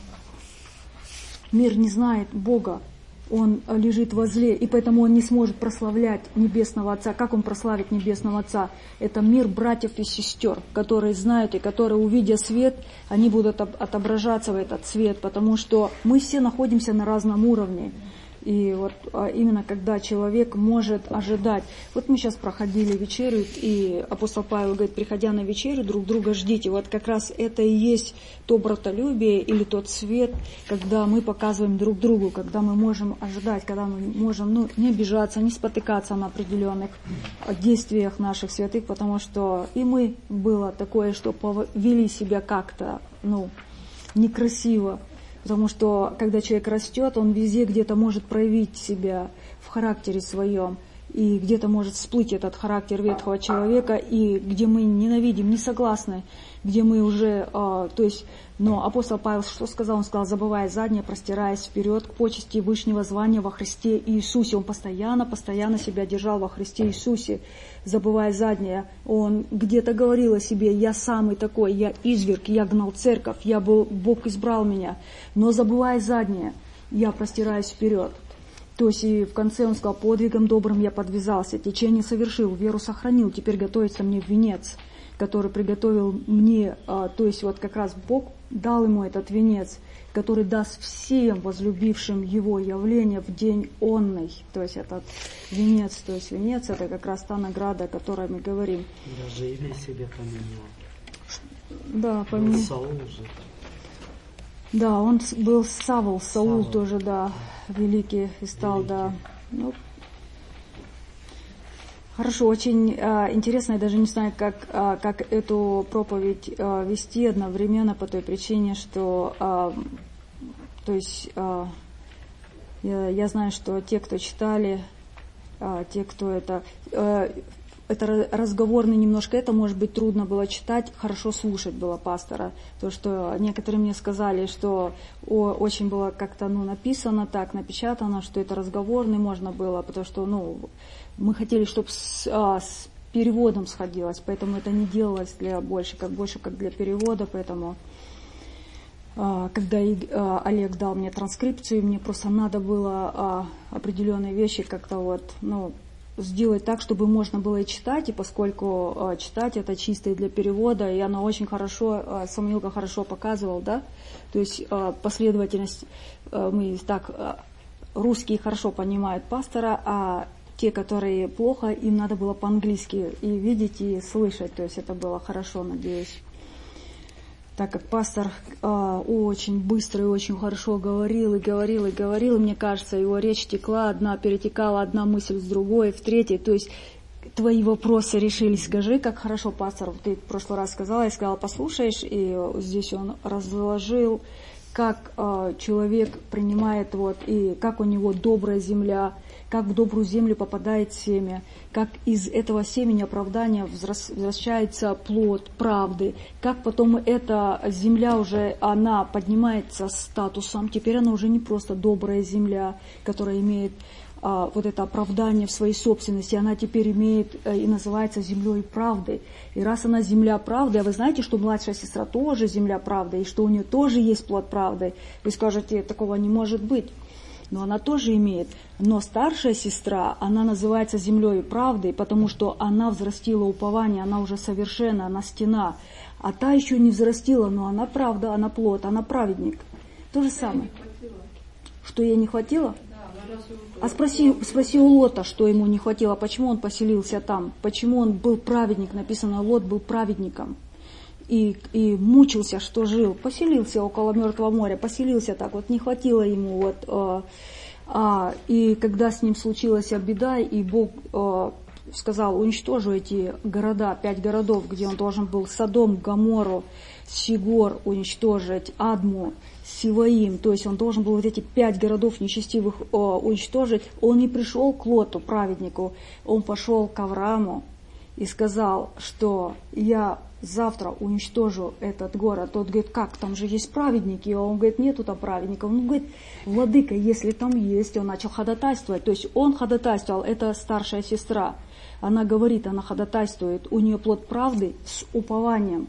Мир не знает Бога, он лежит возле, и поэтому он не сможет прославлять Небесного Отца. Как он прославит Небесного Отца? Это мир братьев и сестер, которые знают и которые, увидя свет, они будут отображаться в этот свет, потому что мы все находимся на разном уровне. И вот именно когда человек может ожидать. Вот мы сейчас проходили вечерю, и апостол Павел говорит, приходя на вечерю, друг друга ждите. Вот как раз это и есть то братолюбие или тот свет, когда мы показываем друг другу, когда мы можем ожидать, когда мы можем ну, не обижаться, не спотыкаться на определенных действиях наших святых, потому что и мы было такое, что повели себя как-то ну, некрасиво. Потому что, когда человек растет, он везде где-то может проявить себя в характере своем. И где-то может всплыть этот характер ветхого человека, и где мы ненавидим, не согласны, где мы уже, э, то есть, но апостол Павел что сказал? Он сказал, забывая заднее, простираясь вперед к почести вышнего звания во Христе Иисусе. Он постоянно, постоянно себя держал во Христе Иисусе, забывая заднее. Он где-то говорил о себе, я самый такой, я изверг, я гнал церковь, я был, Бог избрал меня. Но забывая заднее, я простираюсь вперед. То есть и в конце он сказал, подвигом добрым я подвязался, течение совершил, веру сохранил, теперь готовится мне венец. который приготовил мне, а, то есть вот как раз Бог дал ему этот венец, который даст всем возлюбившим его явление в день онный. То есть этот венец, то есть венец это как раз та награда, о которой мы говорим. Даже имя себе поменял. Да, поменял. Саул же. Да, он был Савл, Саул, Савл. тоже, да, великий и стал, великий. Да. Ну, хорошо, очень э, интересно, я даже не знаю, как, э, как эту проповедь э, вести одновременно по той причине, что, э, то есть, э, я, я знаю, что те, кто читали, э, те, кто это... Э, это разговорный немножко, это, может быть, трудно было читать, хорошо слушать было пастора. То, что некоторые мне сказали, что о, очень было как-то ну, написано так, напечатано, что это разговорный можно было, потому что ну, мы хотели, чтобы с, а, с переводом сходилось, поэтому это не делалось для больше, как больше как для перевода, поэтому а, когда и, а, Олег дал мне транскрипцию, мне просто надо было а, определенные вещи как-то вот, ну, сделать так, чтобы можно было и читать, и поскольку э, читать это чисто и для перевода, и оно очень хорошо, э, Самуилка хорошо показывал, да, то есть э, последовательность, э, мы так, э, русские хорошо понимают пастора, а те, которые плохо, им надо было по-английски и видеть, и слышать, то есть это было хорошо, надеюсь. Так как пастор э, очень быстро и очень хорошо говорил, и говорил, и говорил, и мне кажется, его речь текла, одна перетекала, одна мысль с другой, в третьей, то есть твои вопросы решились, скажи, как хорошо, пастор, ты в прошлый раз сказала, я сказала, послушаешь, и здесь он разложил, как э, человек принимает, вот, и как у него добрая земля, как в добрую землю попадает семя, как из этого семени оправдания возвращается плод правды, как потом эта земля уже, она поднимается статусом, теперь она уже не просто добрая земля, которая имеет а, вот это оправдание в своей собственности, она теперь имеет а, и называется землей правды. И раз она земля правды, а вы знаете, что младшая сестра тоже земля правды, и что у нее тоже есть плод правды, вы скажете, такого не может быть. Но она тоже имеет. Но старшая сестра, она называется землей правды, потому что она взрастила упование, она уже совершенна, она стена. А та еще не взрастила, но она правда, она плод, она праведник. То же самое. Что ей не хватило? А спроси, спроси у Лота, что ему не хватило, почему он поселился там, почему он был праведник, написано, Лот был праведником. И, и мучился, что жил, поселился около Мертвого моря, поселился так, вот не хватило ему, вот, э, а, и когда с ним случилась беда, и Бог э, сказал, уничтожу эти города, пять городов, где он должен был Содом, Гоморру, Сигор уничтожить, Адму, Сиваим, то есть он должен был вот эти пять городов нечестивых э, уничтожить, он не пришел к Лоту, праведнику, он пошел к Аврааму и сказал, что я завтра уничтожу этот город. Тот говорит, как, там же есть праведники. А он говорит, нету там праведников. Он говорит, владыка, если там есть, он начал ходатайствовать. То есть он ходатайствовал, это старшая сестра. Она говорит, она ходатайствует, у нее плод правды с упованием.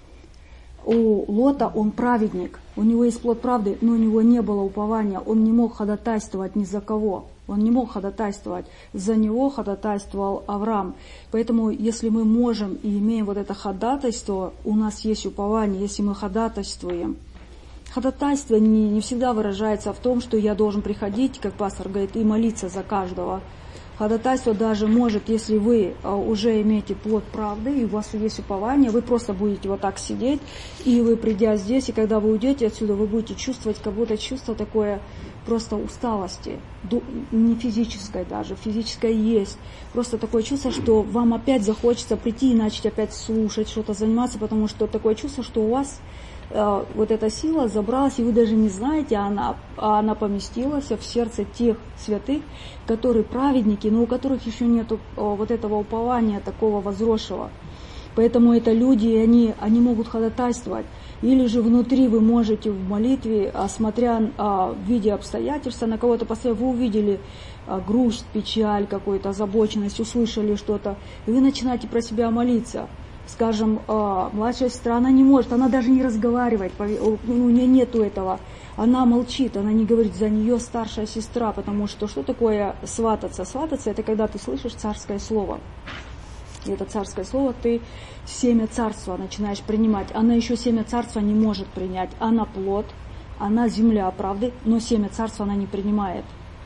У Лота он праведник, у него есть плод правды, но у него не было упования, он не мог ходатайствовать ни за кого. Он не мог ходатайствовать. За него ходатайствовал Авраам. Поэтому, если мы можем и имеем вот это ходатайство, у нас есть упование, если мы ходатайствуем. Ходатайство не, не всегда выражается в том, что я должен приходить, как пастор говорит, и молиться за каждого. Ходатайство даже может, если вы уже имеете плод правды, и у вас есть упование, вы просто будете вот так сидеть, и вы, придя здесь, и когда вы уйдете отсюда, вы будете чувствовать как будто чувство такое просто усталости, не физической даже, физическое есть. Просто такое чувство, что вам опять захочется прийти и начать опять слушать, что-то заниматься, потому что такое чувство, что у вас э, вот эта сила забралась, и вы даже не знаете, она, она поместилась в сердце тех святых, которые праведники, но у которых еще нет вот этого упования такого возросшего. Поэтому это люди, и они, они могут ходатайствовать. Или же внутри вы можете в молитве, смотря а, в виде обстоятельств, на кого-то поставить, вы увидели а, грусть, печаль, какую-то озабоченность, услышали что-то, и вы начинаете про себя молиться. Скажем, а, младшая сестра, она не может, она даже не разговаривает, у нее нету этого. Она молчит, она не говорит, за нее старшая сестра, потому что что такое свататься? Свататься — это когда ты слышишь царское слово. и это царское слово, ты семя царства начинаешь принимать. Она еще семя царства не может принять. Она плод, она земля правды, но семя царства она не принимает.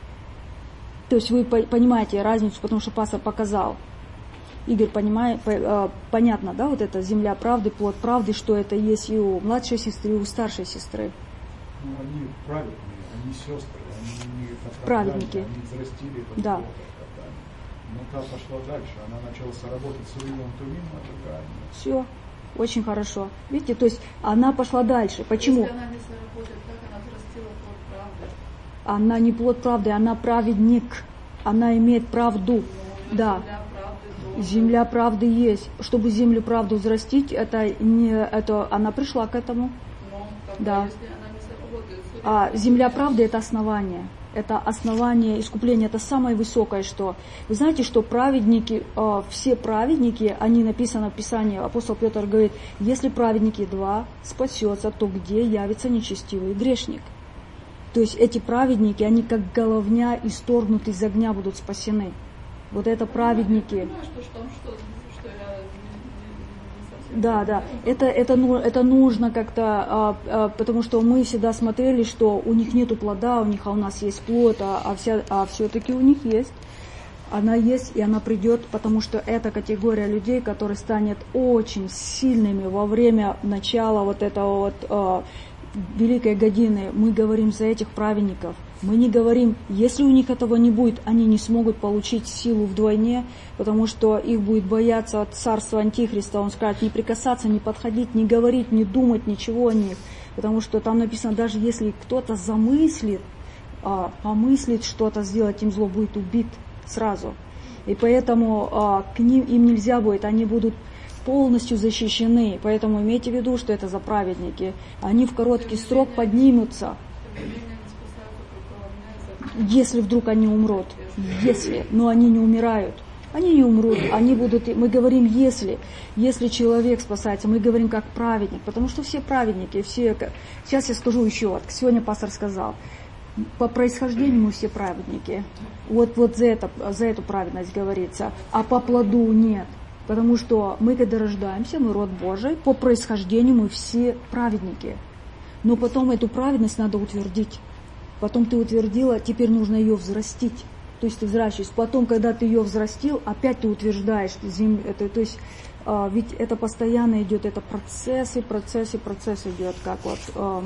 То есть вы понимаете разницу, потому что пастор показал. Игорь, понимает, понятно, да, вот это земля правды, плод правды, что это есть и у младшей сестры, и у старшей сестры. Ну, они праведные, они сестры, они не праведники. Они взрастили это да. плод. Но та пошла дальше, она начала соработать с Уильямом Тумином, это правильно. Все, очень хорошо. Видите, то есть она пошла дальше. Почему? Если она не соработает, как она взрастила плод правды? Она не плод правды, она праведник. Она имеет правду. Ну, да. Земля правды, земля правды есть. Чтобы землю правду взрастить, это не это она пришла к этому. Но, да. Если она не соработает, а земля правды это основание. Это основание искупления, это самое высокое, что... Вы знаете, что праведники, э, все праведники, они написано в Писании, апостол Петр говорит, если праведники два спасется, то где явится нечестивый грешник? То есть эти праведники, они как головня исторгнуты из огня будут спасены. Вот это праведники. Я понимаю, что, что, что, что я не, не совсем... Да, да. Это, это, это нужно как-то, а, а, потому что мы всегда смотрели, что у них нету плода, у них, а у нас есть плод, а, а, вся, а все-таки у них есть. Она есть, и она придет, потому что это категория людей, которые станет очень сильными во время начала вот этого вот а, великой годины. Мы говорим за этих праведников. Мы не говорим, если у них этого не будет, они не смогут получить силу вдвойне, потому что их будет бояться от царства Антихриста. Он скажет не прикасаться, не подходить, не говорить, не думать ничего о них. Потому что там написано, даже если кто-то замыслит, а, помыслит что-то сделать им зло, будет убит сразу. И поэтому а, к ним им нельзя будет, они будут полностью защищены. Поэтому имейте в виду, что это за праведники. Они в короткий срок поднимутся. Если вдруг они умрут, если, но они не умирают, они не умрут, они будут, мы говорим если, если человек спасается, мы говорим как праведник, потому что все праведники, все, сейчас я скажу еще, сегодня пастор сказал, по происхождению мы все праведники, вот, вот за, это, за эту праведность говорится, а по плоду нет, потому что мы когда рождаемся, мы род Божий, по происхождению мы все праведники, но потом эту праведность надо утвердить. Потом ты утвердила, теперь нужно ее взрастить. То есть ты взращиваешь. Потом, когда ты ее взрастил, опять ты утверждаешь землю. Это, то есть, а, ведь это постоянно идет, это процессы, процессы, процесс идет, как вот, а,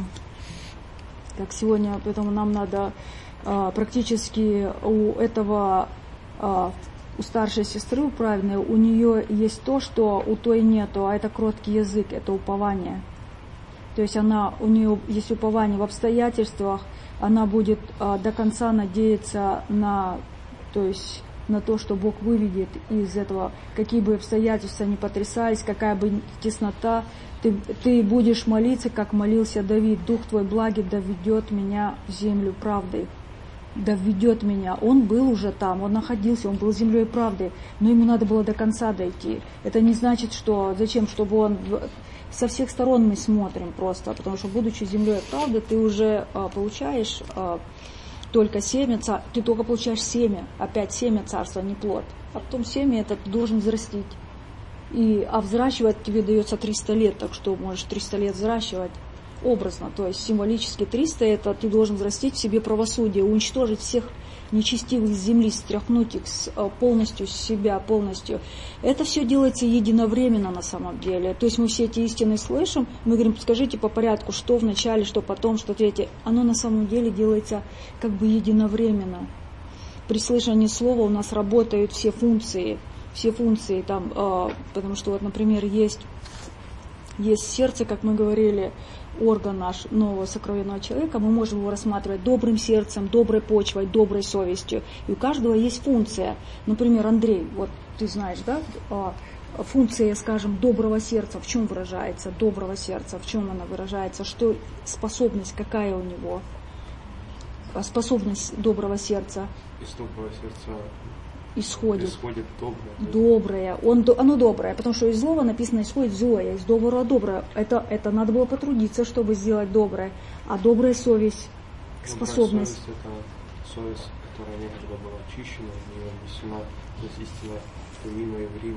как сегодня, поэтому нам надо а, практически у этого, а, у старшей сестры, у праведной, у нее есть то, что у той нету, а это кроткий язык, это упование. То есть она, у нее есть упование в обстоятельствах, она будет а, до конца надеяться на, то есть, на то, что Бог выведет из этого, какие бы обстоятельства ни потрясались, какая бы теснота, ты, ты будешь молиться, как молился Давид, Дух Твой благий доведет меня в землю правды, доведет меня. Он был уже там, он находился, он был землей правды, но ему надо было до конца дойти. Это не значит, что зачем, чтобы он... Со всех сторон мы смотрим просто, потому что, будучи землей правды, ты уже а, получаешь а, только семя, ты только получаешь семя, опять семя царства, не плод. А потом семя это ты должен взрастить. И, а взращивать тебе дается триста лет, так что можешь триста лет взращивать образно, то есть символически триста это ты должен взрастить в себе правосудие, уничтожить всех нечестивых с земли, стряхнуть их с, полностью с себя, полностью. Это все делается единовременно на самом деле. То есть мы все эти истины слышим, мы говорим, скажите по порядку, что в начале, что потом, что третье. Оно на самом деле делается как бы единовременно. При слышании слова у нас работают все функции, все функции там, э, потому что вот, например, есть, есть сердце, как мы говорили, орган наш нового сокровенного человека, мы можем его рассматривать добрым сердцем, доброй почвой, доброй совестью. И у каждого есть функция. Например, Андрей, вот ты знаешь, да, функция, скажем, доброго сердца, в чем выражается? Доброго сердца, в чем она выражается? Что способность, какая у него? Способность доброго сердца. Из доброго сердца исходит. Исходит доброе. Доброе. Он, оно доброе, потому что из злого написано исходит злое, из доброго доброе. Это, это надо было потрудиться, чтобы сделать доброе. А добрая совесть, добрая способность. Совесть это совесть, которая некогда была очищена, в нее внесена, то есть истина Тумима и Врима.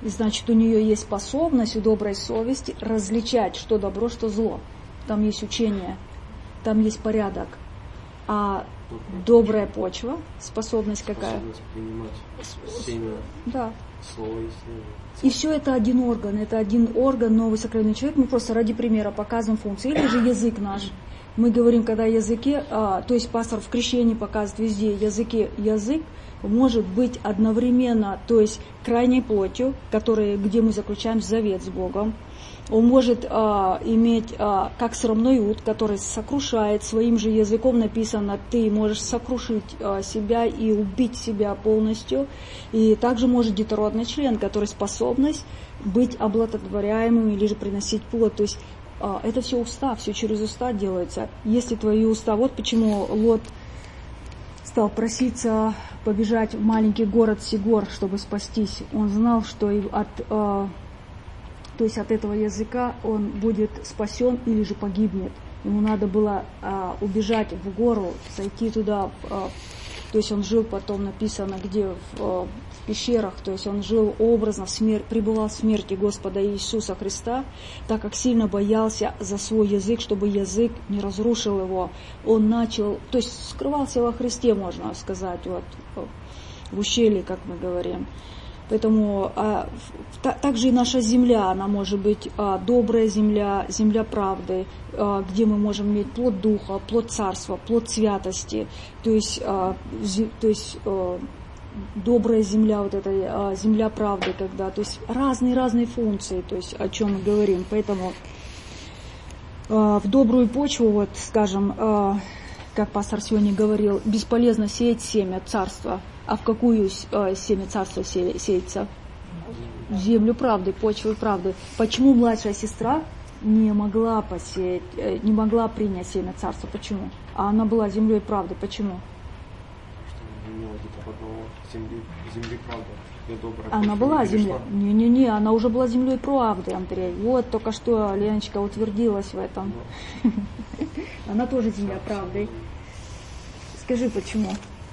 И значит, у нее есть способность, у доброй совести различать, что добро, что зло. Там есть учение, там есть порядок. А добрая почва, способность какая? Способность принимать семя, да. слово истины. И все это один орган, это один орган, новый сокровенный человек. Мы просто ради примера показываем функции. Или же язык наш. Мы говорим, когда языке, а, то есть пастор в крещении показывает везде, языке язык может быть одновременно, то есть крайней плотью, которая, где мы заключаем завет с Богом. Он может а, иметь, а, как срамной ут, который сокрушает, своим же языком написано, ты можешь сокрушить а, себя и убить себя полностью. И также может детородный член, который способность быть оплодотворяемым или же приносить плод. То есть а, это все уста, все через уста делается. Если твои уста, вот почему Лот стал проситься побежать в маленький город Сигор, чтобы спастись. Он знал, что и от... А, то есть от этого языка он будет спасен или же погибнет. Ему надо было а, убежать в гору, зайти туда. А, то есть он жил потом, написано, где в, а, в пещерах. То есть он жил образно, в смер... пребывал в смерти Господа Иисуса Христа, так как сильно боялся за свой язык, чтобы язык не разрушил его. Он начал, то есть скрывался во Христе, можно сказать, вот, в ущелье, как мы говорим. Поэтому а, та, также и наша земля, она может быть а, добрая земля, земля правды, а, где мы можем иметь плод духа, плод царства, плод святости, то есть, а, зи, то есть а, добрая земля, вот эта а, земля правды, когда, то есть разные-разные функции, то есть о чем мы говорим. Поэтому а, в добрую почву, вот, скажем, а, как пастор сегодня говорил, бесполезно сеять семя царства. А в какую э, семя царства се, сеется? В землю правды, почву правды. Почему младшая сестра не могла посеять, э, не могла принять семя царства? Почему? А она была землей правды. Почему? Что не имела детородного земли, земли правды. Я добрая, она была землей. Не-не-не, она уже была землей правды, Андрей. Вот только что Леночка утвердилась в этом. Она тоже земля правды. Скажи, почему?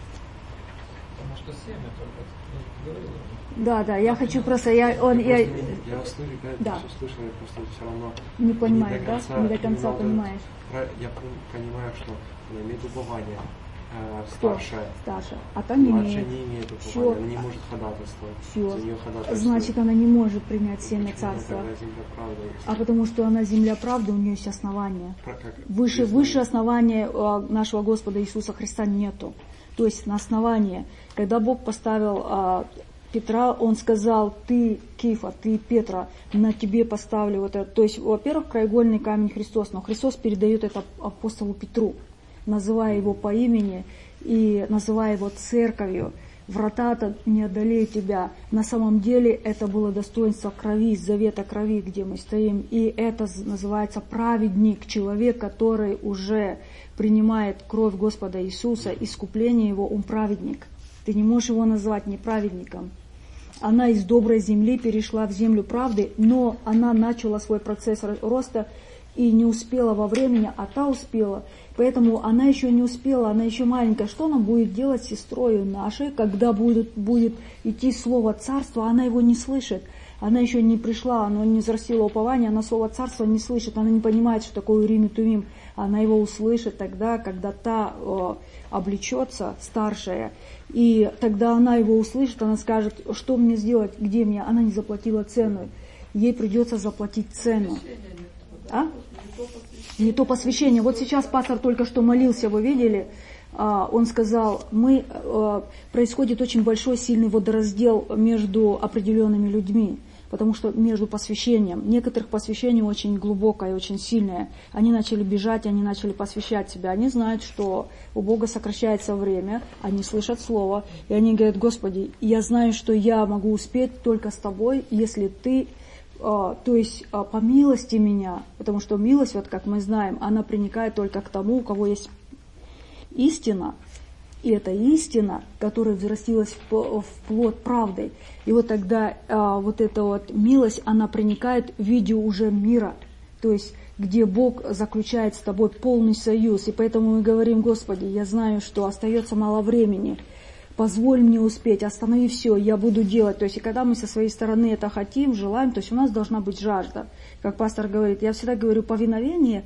Семя только говорила. Да, да, я хочу просто, я, он, я, я, я слышу, я да. все слышал, я просто все равно не понимаю, не да, конца, не до конца немного, понимаешь. Я понимаю, что она имеет упование, э, Кто? старшая, старшая, а та не младшая имеет. не имеет упования, Все. она не может ходатайствовать. Все. За нее ходатайствует. Значит, она не может принять семя Почему царства. она тогда земля правды? А потому что она земля правды, у нее есть основания. Про как? Выше, выше основания нашего Господа Иисуса Христа нету. То есть на основании, когда Бог поставил а, Петра, Он сказал, ты Кифа, ты Петра, на тебе поставлю вот это. То есть, во-первых, краеугольный камень Христос, но Христос передает это апостолу Петру, называя его по имени и называя его церковью. Врата-то не одолеют тебя. На самом деле это было достоинство крови, завета крови, где мы стоим. И это называется праведник, человек, который уже принимает кровь Господа Иисуса, искупление его, он праведник. Ты не можешь его назвать неправедником. Она из доброй земли перешла в землю правды, но она начала свой процесс роста и не успела во времени, а та успела. Поэтому она еще не успела, она еще маленькая. Что она будет делать с сестрой нашей, когда будет, будет идти слово царства, она его не слышит. Она еще не пришла, она не взрастила упование, она слово царства не слышит, она не понимает, что такое Урим и Тумим. Она его услышит тогда, когда та э, облечется, старшая, и тогда она его услышит, она скажет, что мне сделать, где мне, она не заплатила цену, ей придется заплатить цену. А? Не то посвящение. Вот сейчас пастор только что молился, вы видели, а, он сказал, мы, а, происходит очень большой, сильный водораздел между определенными людьми. Потому что между посвящением, некоторых посвящений очень глубокое, очень сильное. Они начали бежать, они начали посвящать себя. Они знают, что у Бога сокращается время, они слышат Слово, и они говорят, Господи, я знаю, что я могу успеть только с Тобой, если Ты, а, то есть а, по милости меня, потому что милость, вот как мы знаем, она проникает только к тому, у кого есть истина. И это истина, которая взрастилась в плод правды. И вот тогда а, вот эта вот милость, она проникает в виде уже мира. То есть, где Бог заключает с тобой полный союз. И поэтому мы говорим, Господи, я знаю, что остается мало времени. позволь мне успеть, останови все, я буду делать. То есть, и когда мы со своей стороны это хотим, желаем, то есть у нас должна быть жажда. Как пастор говорит, я всегда говорю, повиновение,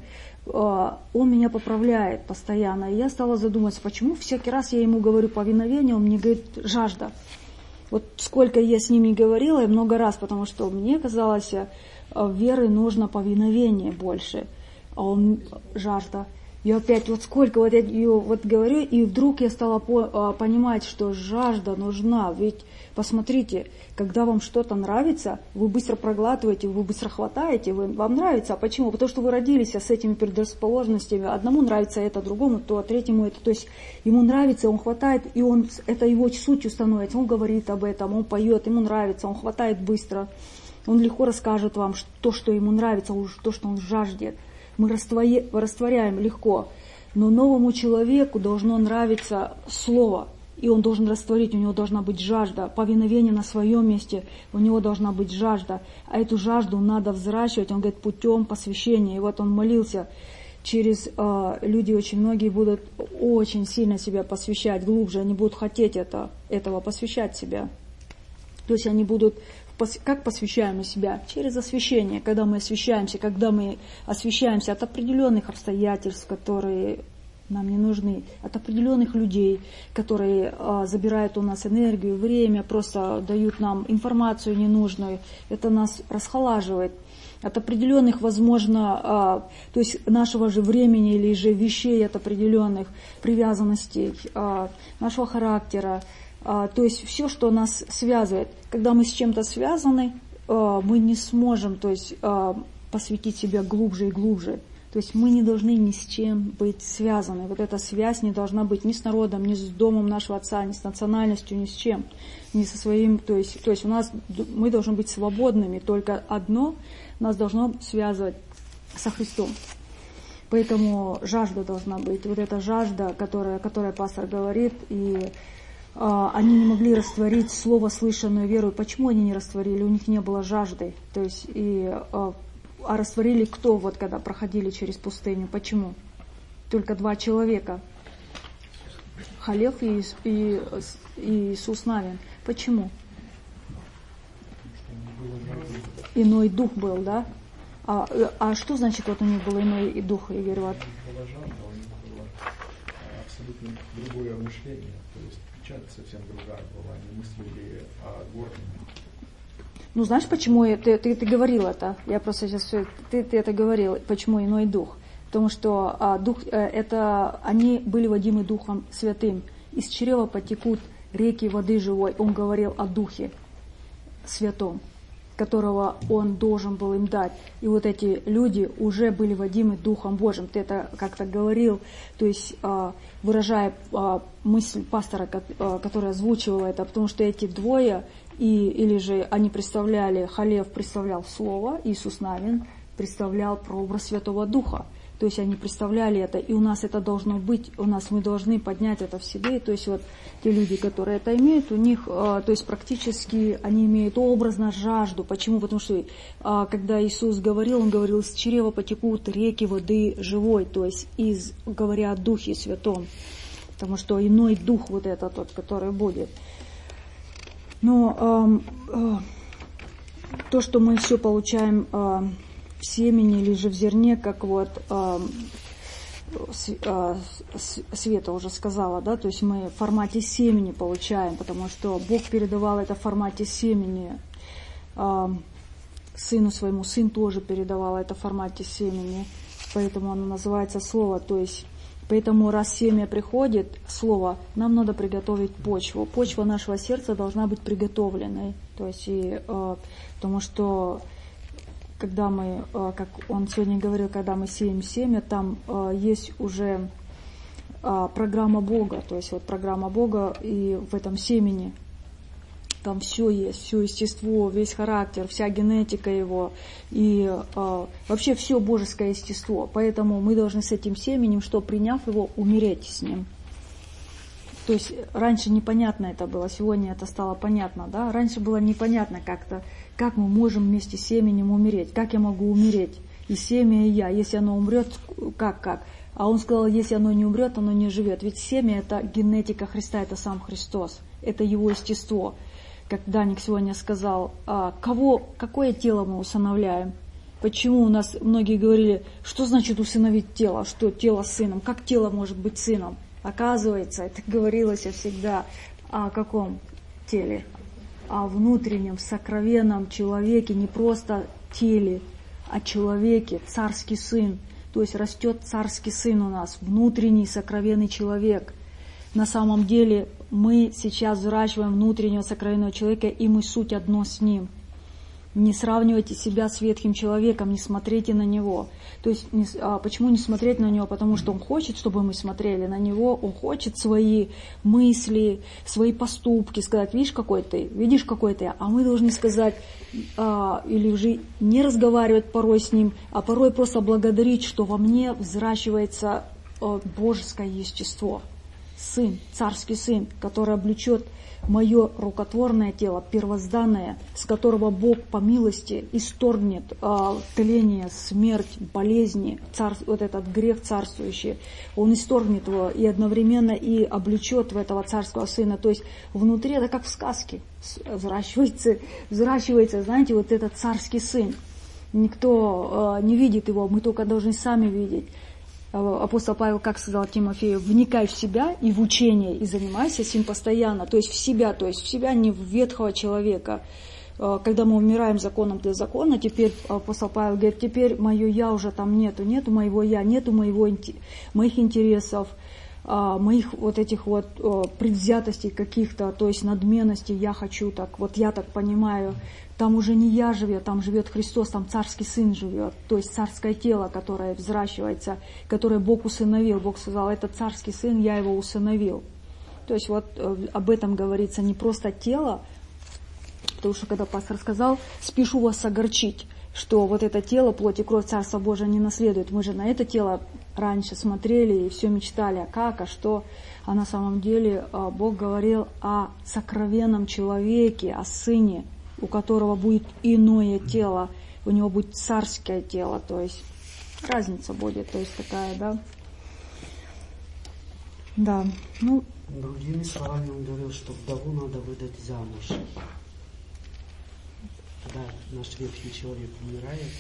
он меня поправляет постоянно. И я стала задумываться, почему всякий раз я ему говорю повиновение, он мне говорит жажда. Вот сколько я с ним не говорила, и много раз, потому что мне казалось, веры нужно повиновение больше, а он жажда. И опять вот сколько вот я ее вот говорю, и вдруг я стала по, понимать, что жажда нужна. Ведь посмотрите, когда вам что-то нравится, вы быстро проглатываете, вы быстро хватаете, вы, вам нравится. А почему? Потому что вы родились с этими предрасположенностями. Одному нравится это, другому то, а третьему это. То есть ему нравится, он хватает, и он, это его сутью становится. Он говорит об этом, он поет, ему нравится, он хватает быстро. Он легко расскажет вам то, что ему нравится, то, что он жаждет. Мы растворяем легко, но новому человеку должно нравиться слово, и он должен растворить, у него должна быть жажда, повиновение на своем месте, у него должна быть жажда, а эту жажду надо взращивать, он говорит, путем посвящения, и вот он молился, через э, люди очень многие будут очень сильно себя посвящать, глубже, они будут хотеть это, этого посвящать себя, то есть они будут. Как посвящаем мы себя? Через освящение, когда мы освящаемся, когда мы освящаемся от определенных обстоятельств, которые нам не нужны, от определенных людей, которые а, забирают у нас энергию, время, просто дают нам информацию ненужную, это нас расхолаживает. От определенных, возможно, а, то есть нашего же времени или же вещей, от определенных привязанностей, а, нашего характера. А, то есть все, что нас связывает. Когда мы с чем-то связаны, а, мы не сможем, то есть, а, посвятить себя глубже и глубже. То есть мы не должны ни с чем быть связаны. Вот эта связь не должна быть ни с народом, ни с домом нашего отца, ни с национальностью, ни с чем, ни со своим. То есть, то есть у нас мы должны быть свободными. Только одно нас должно связывать со Христом. Поэтому жажда должна быть. Вот эта жажда, которая, которая пастор говорит, и они не могли растворить слово, слышанную веру. Почему они не растворили? У них не было жажды. То есть, и, а растворили кто, вот, когда проходили через пустыню? Почему? Только два человека. Халев и, и, и Иисус Навин. Почему? Иной дух был, да? А, а что значит, вот у них был иной дух, Игорь? Вот? Абсолютно другое мышление. То есть печать совсем другая была, они мыслили о гордом. Ну, знаешь, почему я, ты, ты, ты говорил это? Я просто сейчас все... Ты, ты это говорил, почему иной дух? Потому что а, дух, это, они были водимы Духом Святым. Из чрева потекут реки воды живой. Он говорил о Духе Святом, которого Он должен был им дать. И вот эти люди уже были водимы Духом Божьим. Ты это как-то говорил, то есть выражая мысль пастора, который озвучивал это, потому что эти двое, и, или же они представляли, Халев представлял Слово, Иисус Навин представлял прообраз Святого Духа. То есть они представляли это, и у нас это должно быть, у нас мы должны поднять это в себе. То есть вот те люди, которые это имеют, у них, то есть практически они имеют образно жажду. Почему? Потому что когда Иисус говорил, Он говорил, из чрева потекут реки воды живой, то есть из, говоря о Духе Святом. Потому что иной дух вот этот тот, который будет. Но э, э, то, что мы все получаем э, в семени или же в зерне, как вот э, э, Света уже сказала, да, то есть мы в формате семени получаем, потому что Бог передавал это в формате семени э, сыну своему, сын тоже передавал это в формате семени, поэтому оно называется слово, то есть поэтому, раз семя приходит, слово, нам надо приготовить почву. Почва нашего сердца должна быть приготовленной. То есть, и, э, потому что, когда мы, э, как он сегодня говорил, когда мы сеем семя, там э, есть уже э, программа Бога. То есть, вот программа Бога и в этом семени. Там все есть, все естество, весь характер, вся генетика его и э, вообще все божеское естество. Поэтому мы должны с этим семенем, что приняв его, умереть с ним. То есть раньше непонятно это было, сегодня это стало понятно, да? Раньше было непонятно как-то, как мы можем вместе с семенем умереть, как я могу умереть, и семя, и я. Если оно умрет, как, как? А он сказал, если оно не умрет, оно не живет. Ведь семя — это генетика Христа, это сам Христос, это его естество. Как Даник сегодня сказал, а кого, какое тело мы усыновляем? Почему у нас многие говорили, что значит усыновить тело, что тело сыном, как тело может быть сыном? Оказывается, это говорилось всегда о каком теле? О внутреннем, сокровенном человеке, не просто теле, а человеке, царский сын. То есть растет царский сын у нас, внутренний сокровенный человек. На самом деле мы сейчас взращиваем внутреннего сокровенного человека, и мы суть одно с ним. Не сравнивайте себя с ветхим человеком, не смотрите на него. То есть не, а почему не смотреть на него? Потому что он хочет, чтобы мы смотрели на него, он хочет свои мысли, свои поступки сказать, видишь, какой ты, видишь, какой ты. А мы должны сказать, а, или уже не разговаривать порой с ним, а порой просто благодарить, что во мне взращивается а, божеское естество. Сын, царский сын, который облечет мое рукотворное тело, первозданное, с которого Бог по милости исторгнет э, тление, смерть, болезни, цар, вот этот грех царствующий, он исторгнет его и одновременно и облечет в этого царского сына. То есть внутри это как в сказке взращивается, взращивается, знаете, вот этот царский сын. Никто э, не видит его, мы только должны сами видеть. Апостол Павел, как сказал Тимофею, вникай в себя и в учение, и занимайся этим постоянно, то есть в себя, то есть в себя, не в ветхого человека. Когда мы умираем законом для закона, теперь апостол Павел говорит, теперь мое я уже там нету, нету моего я, нету моего, моих интересов, моих вот этих вот предвзятостей каких-то, то есть надменностей, я хочу так, вот я так понимаю. Там уже не я живет, там живет Христос, там царский сын живет, то есть царское тело, которое взращивается, которое Бог усыновил. Бог сказал, это царский сын, я его усыновил. То есть вот об этом говорится, не просто тело, потому что когда пастор сказал, спешу вас огорчить, что вот это тело, плоть и кровь Царства Божия не наследует. Мы же на это тело раньше смотрели и все мечтали, а как, а что. А на самом деле Бог говорил о сокровенном человеке, о сыне, у которого будет иное тело, у него будет царское тело, то есть разница будет, то есть такая, да. Да, ну. Другими словами, он говорил, что вдову надо выдать замуж. Когда наш ветхий человек умирает.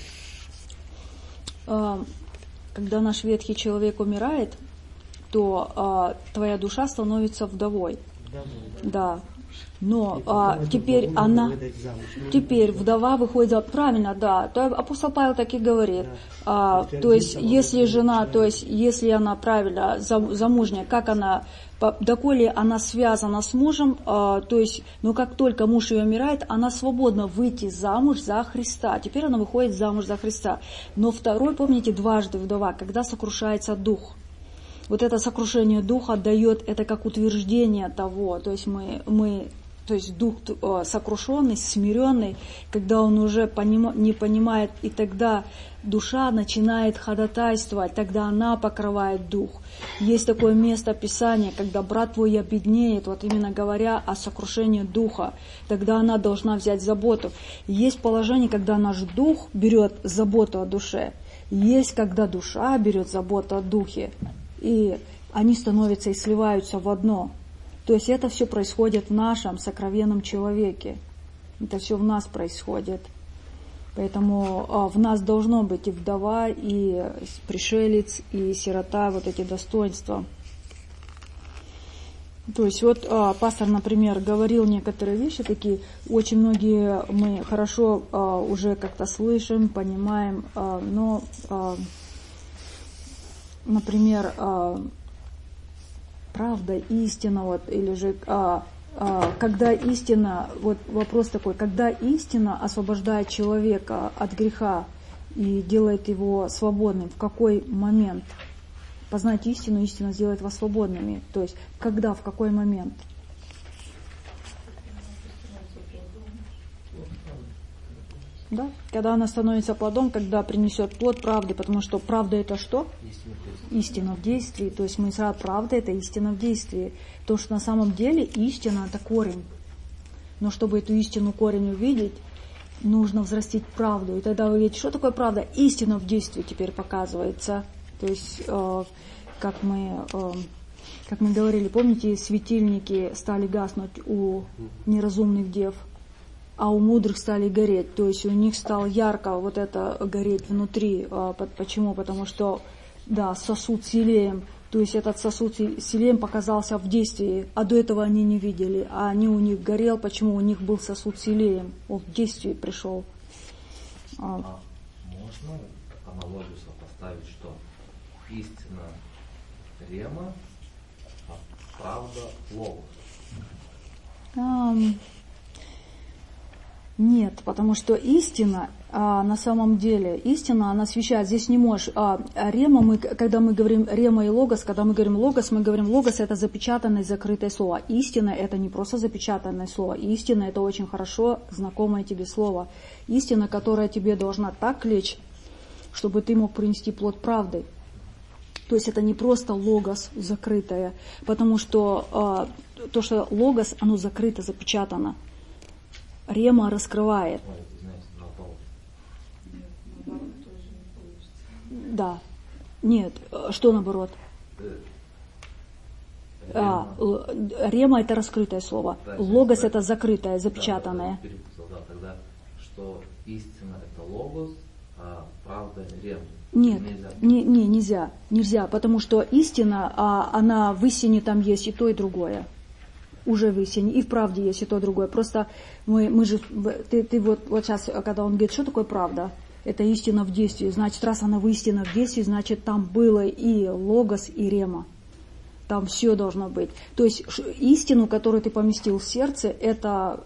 Когда наш ветхий человек умирает, то а, твоя душа становится вдовой. Вдовой, да. Да. Но а, теперь она, теперь вдова выходит, правильно, да, то апостол Павел так и говорит, а, то есть если жена, то есть если она правильно замужняя, как она, доколе она связана с мужем, а, то есть, ну как только муж ее умирает, она свободна выйти замуж за Христа, теперь она выходит замуж за Христа. Но второй, помните, дважды вдова, когда сокрушается дух. Вот это сокрушение духа дает, это как утверждение того, то есть мы, мы то есть дух сокрушенный, смиренный, когда он уже поним, не понимает, и тогда душа начинает ходатайствовать, тогда она покрывает дух. Есть такое место Писания, когда брат твой обеднеет, вот именно говоря о сокрушении духа, тогда она должна взять заботу. Есть положение, когда наш дух берет заботу о душе, есть, когда душа берет заботу о духе. И они становятся и сливаются в одно. То есть это все происходит в нашем сокровенном человеке. Это все в нас происходит. Поэтому а, в нас должно быть и вдова, и пришелец, и сирота, вот эти достоинства. То есть вот а, пастор, например, говорил некоторые вещи такие, очень многие мы хорошо а, уже как-то слышим, понимаем, а, но... А, Например, правда, истина, вот, или же а, а, когда истина, вот вопрос такой, когда истина освобождает человека от греха и делает его свободным, в какой момент? Познать истину, истина сделает вас свободными. То есть, когда, в какой момент? Да? Когда она становится плодом, когда принесет плод правды, потому что правда это что? Истина в действии. То есть мы сразу, правда это истина в действии. Потому что на самом деле истина это корень. Но чтобы эту истину корень увидеть, нужно взрастить правду. И тогда вы видите, что такое правда? Истина в действии теперь показывается. То есть, э, как мы, э, как мы говорили, помните, светильники стали гаснуть у неразумных дев, а у мудрых стали гореть. То есть у них стало ярко вот это гореть внутри. Э, почему? Потому что, да, сосуд с елеем. То есть этот сосуд с елеем показался в действии, а до этого они не видели. А они у них горел. Почему? У них был сосуд с елеем. Он в действии пришел. А можно аналогию сопоставить, что истина рема, а правда логос? Um, нет, потому что истина, а, на самом деле, истина, она освещает. Здесь не можешь. А, рема, мы, когда мы говорим рема и логос, когда мы говорим логос, мы говорим логос — это запечатанное, закрытое слово. Истина — это не просто запечатанное слово. Истина — это очень хорошо знакомое тебе слово. Истина, которая тебе должна так лечь, чтобы ты мог принести плод правды. То есть это не просто логос закрытое, потому что а, то, что логос, оно закрыто, запечатано. Рема раскрывает. Да. Нет, что наоборот? А, рема — это раскрытое слово. Логос — это закрытое, запечатанное. Да, тогда, что истина — это логос, а правда — рема. Нет, не, не, нельзя, нельзя, потому что истина, а, она в истине там есть и то, и другое. Уже в истине, и в правде есть и то, и другое. Просто мы, мы же, ты, ты вот, вот сейчас, когда он говорит, что такое правда? Это истина в действии. Значит, раз она в истине в действии, значит, там было и логос, и рема. Там все должно быть. То есть истину, которую ты поместил в сердце, это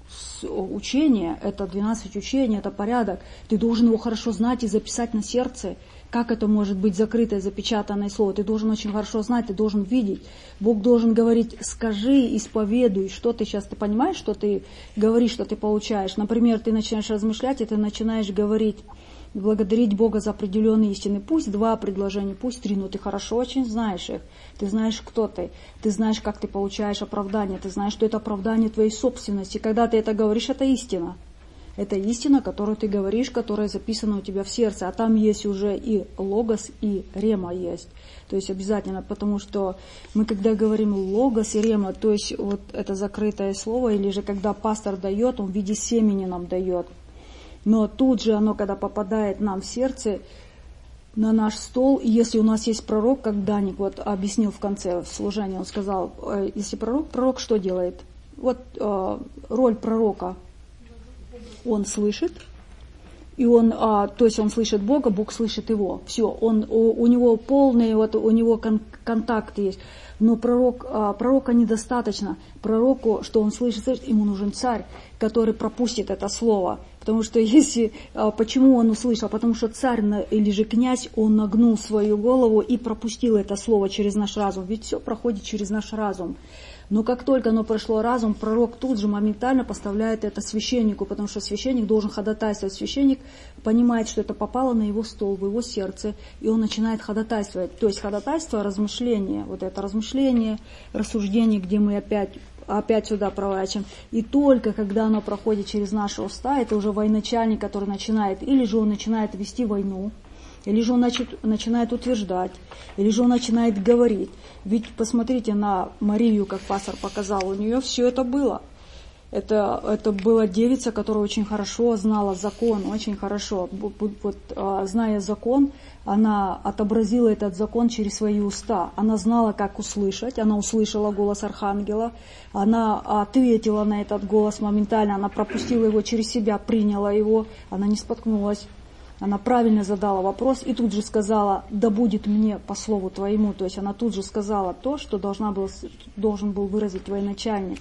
учение, это двенадцать учений, это порядок. Ты должен его хорошо знать и записать на сердце. Как это может быть закрытое, запечатанное слово? Ты должен очень хорошо знать, ты должен видеть. Бог должен говорить: скажи, исповедуй, что ты сейчас, ты понимаешь, что ты говоришь, что ты получаешь. Например, ты начинаешь размышлять, и ты начинаешь говорить, благодарить Бога за определенные истины. Пусть два предложения, пусть три, но ты хорошо очень знаешь их. Ты знаешь, кто ты. Ты знаешь, как ты получаешь оправдание. Ты знаешь, что это оправдание твоей собственности. Когда ты это говоришь, это истина. Это истина, которую ты говоришь, которая записана у тебя в сердце. А там есть уже и логос, и рема есть. То есть обязательно, потому что мы когда говорим логос и рема, то есть вот это закрытое слово, или же когда пастор дает, он в виде семени нам дает. Но тут же оно, когда попадает нам в сердце, на наш стол, и если у нас есть пророк, как Даник вот объяснил в конце служения, он сказал, если пророк, пророк что делает? Вот э, роль пророка. Он слышит, и он, а, то есть он слышит Бога, Бог слышит его. Все, он, у, у него полный, вот у него кон, контакт есть. Но пророк, а, пророка недостаточно. Пророку, что он слышит, слышит, ему нужен царь, который пропустит это слово. Потому что если, а, почему он услышал? Потому что царь или же князь, он нагнул свою голову и пропустил это слово через наш разум. Ведь все проходит через наш разум. Но как только оно прошло разум, пророк тут же моментально поставляет это священнику, потому что священник должен ходатайствовать. Священник понимает, что это попало на его стол, в его сердце, и он начинает ходатайствовать. То есть ходатайство, размышление, вот это размышление, рассуждение, где мы опять, опять сюда проворачиваем. И только когда оно проходит через наши уста, это уже военачальник, который начинает, или же он начинает вести войну, или же он начит, начинает утверждать, или же он начинает говорить. Ведь посмотрите на Марию, как пастор показал, у нее все это было. Это, это была девица, которая очень хорошо знала закон, очень хорошо. Вот, зная закон, она отобразила этот закон через свои уста. Она знала, как услышать, она услышала голос архангела, она ответила на этот голос моментально, она пропустила его через себя, приняла его, она не споткнулась. Она правильно задала вопрос и тут же сказала: да будет мне по слову твоему. То есть она тут же сказала то, что должна был, должен был выразить военачальник.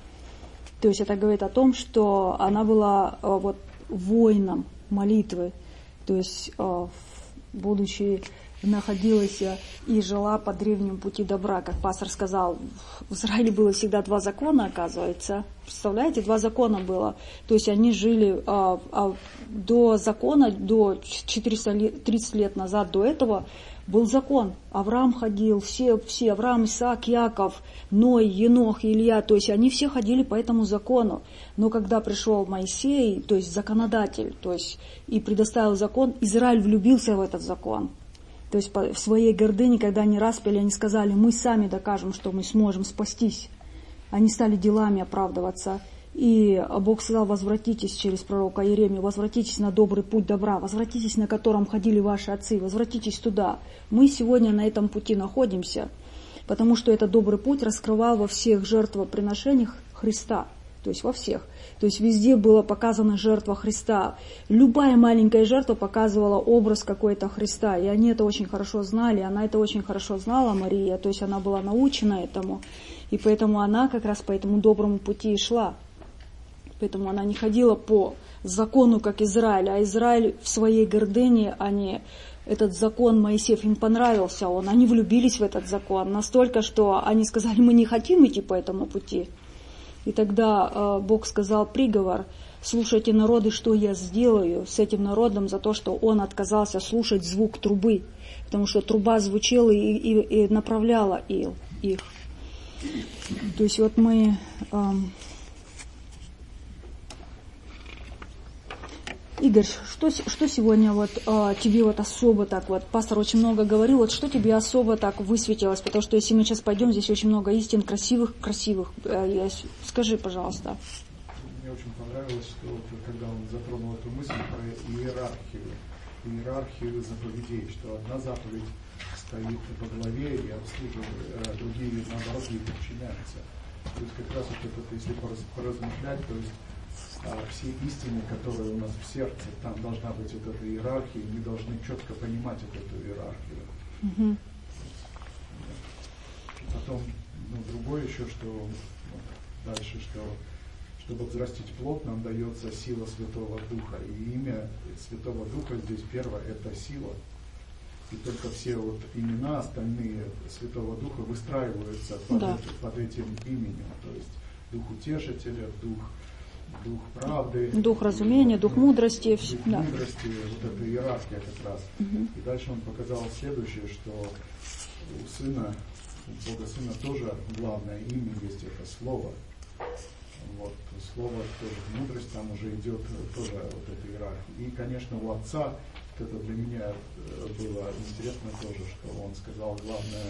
То есть это говорит о том, что она была вот воином молитвы. То есть будучи находилась и жила по древнему пути добра, как пастор сказал. В Израиле было всегда два закона, оказывается. Представляете, два закона было. То есть они жили а, а, до закона, до четыреста тридцать лет назад, до этого был закон. Авраам ходил, все, все, Авраам, Исаак, Яков, Ной, Енох, Илья, то есть они все ходили по этому закону. Но когда пришел Моисей, то есть законодатель, то есть и предоставил закон, Израиль влюбился в этот закон. То есть в своей гордыне, когда они распяли, они сказали, мы сами докажем, что мы сможем спастись. Они стали делами оправдываться. И Бог сказал, возвратитесь через пророка Иеремию, возвратитесь на добрый путь добра, возвратитесь, на котором ходили ваши отцы, возвратитесь туда. Мы сегодня на этом пути находимся, потому что этот добрый путь раскрывал во всех жертвоприношениях Христа, то есть во всех. То есть везде была показана жертва Христа. Любая маленькая жертва показывала образ какой-то Христа, и они это очень хорошо знали, она это очень хорошо знала, Мария, то есть она была научена этому, и поэтому она как раз по этому доброму пути и шла. Поэтому она не ходила по закону, как Израиль, а Израиль в своей гордыне, они, этот закон Моисеев им понравился, он, они влюбились в этот закон настолько, что они сказали, мы не хотим идти по этому пути. И тогда э, Бог сказал приговор, слушайте, народы, что я сделаю с этим народом за то, что он отказался слушать звук трубы, потому что труба звучала и, и, и направляла их. То есть вот мы... Э, Игорь, что, что сегодня вот э, тебе вот особо так вот, пастор очень много говорил, вот что тебе особо так высветилось, потому что если мы сейчас пойдем, здесь очень много истин, красивых, красивых, э, скажи, пожалуйста. Мне очень понравилось, что вот, когда он затронул эту мысль про иерархию, иерархию заповедей, что одна заповедь стоит во главе и обслуживает, а другие, наоборот, ей подчиняются. То есть как раз вот это, если поразмышлять, то есть а все истины, которые у нас в сердце, там должна быть вот эта иерархия, и мы должны четко понимать вот эту иерархию. Mm-hmm. Потом, ну, другое еще, что ну, дальше, что чтобы взрастить плод, нам дается сила Святого Духа. И имя Святого Духа здесь первое, это сила. И только все вот имена остальные Святого Духа выстраиваются под, да. это, под этим именем. То есть Дух Утешителя, Дух Дух правды, дух разумения, дух мудрости, дух да. мудрости, вот эта иерархия как раз. Угу. И дальше он показал следующее, что у Сына, у Бога Сына тоже главное имя есть, это Слово. Вот, Слово тоже, мудрость там уже идет тоже вот эта иерархия. И, конечно, у Отца, вот это для меня было интересно тоже, что он сказал, главное,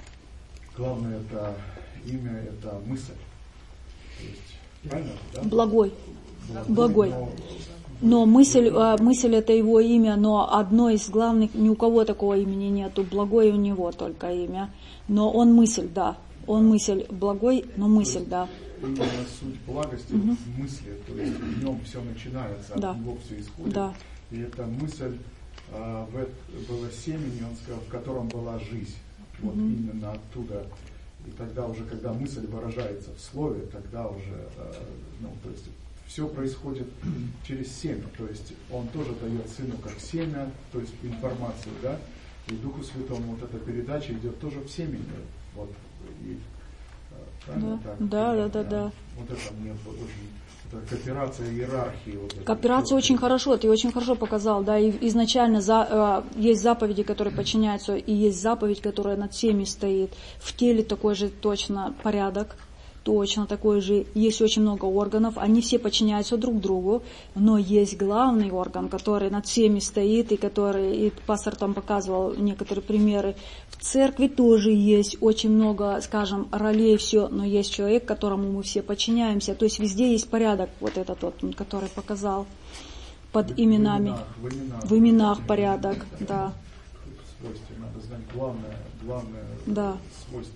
главное это имя, это мысль. То есть, правильно, да? Благой. Благой. Благой. Но, но мысль, мысль это его имя, но одно из главных, ни у кого такого имени нету, благой у него только имя. Но он мысль, да. Он мысль благой, но мысль, да. Именно суть благости угу. в мысли, то есть в нем все начинается, да. от него все исходит. Да. И эта мысль а, в это было семени, он сказал, в котором была жизнь. Вот угу. именно оттуда. И тогда уже, когда мысль выражается в слове, тогда уже, ну, то есть все происходит через семя. То есть он тоже дает сыну как семя, то есть информацию, да, и Духу Святому вот эта передача идет тоже в семени. Вот, и, правильно да. так? Да, да, да, да. Вот это мне очень... Это кооперация иерархии. Вот Кооперация очень хорошо, ты очень хорошо показал, да, и изначально за, э, есть заповеди, которые подчиняются, и есть заповедь, которая над всеми стоит. В теле такой же точно порядок, точно такой же, есть очень много органов, они все подчиняются друг другу, но есть главный орган, который над всеми стоит, и который, и пастор там показывал некоторые примеры. В церкви тоже есть очень много, скажем, ролей, все, но есть человек, которому мы все подчиняемся, то есть везде есть порядок, вот этот вот, который показал, под в именами. Именах, в именах, в именах порядок, да. Свойства, надо знать главное, главное да. свойство.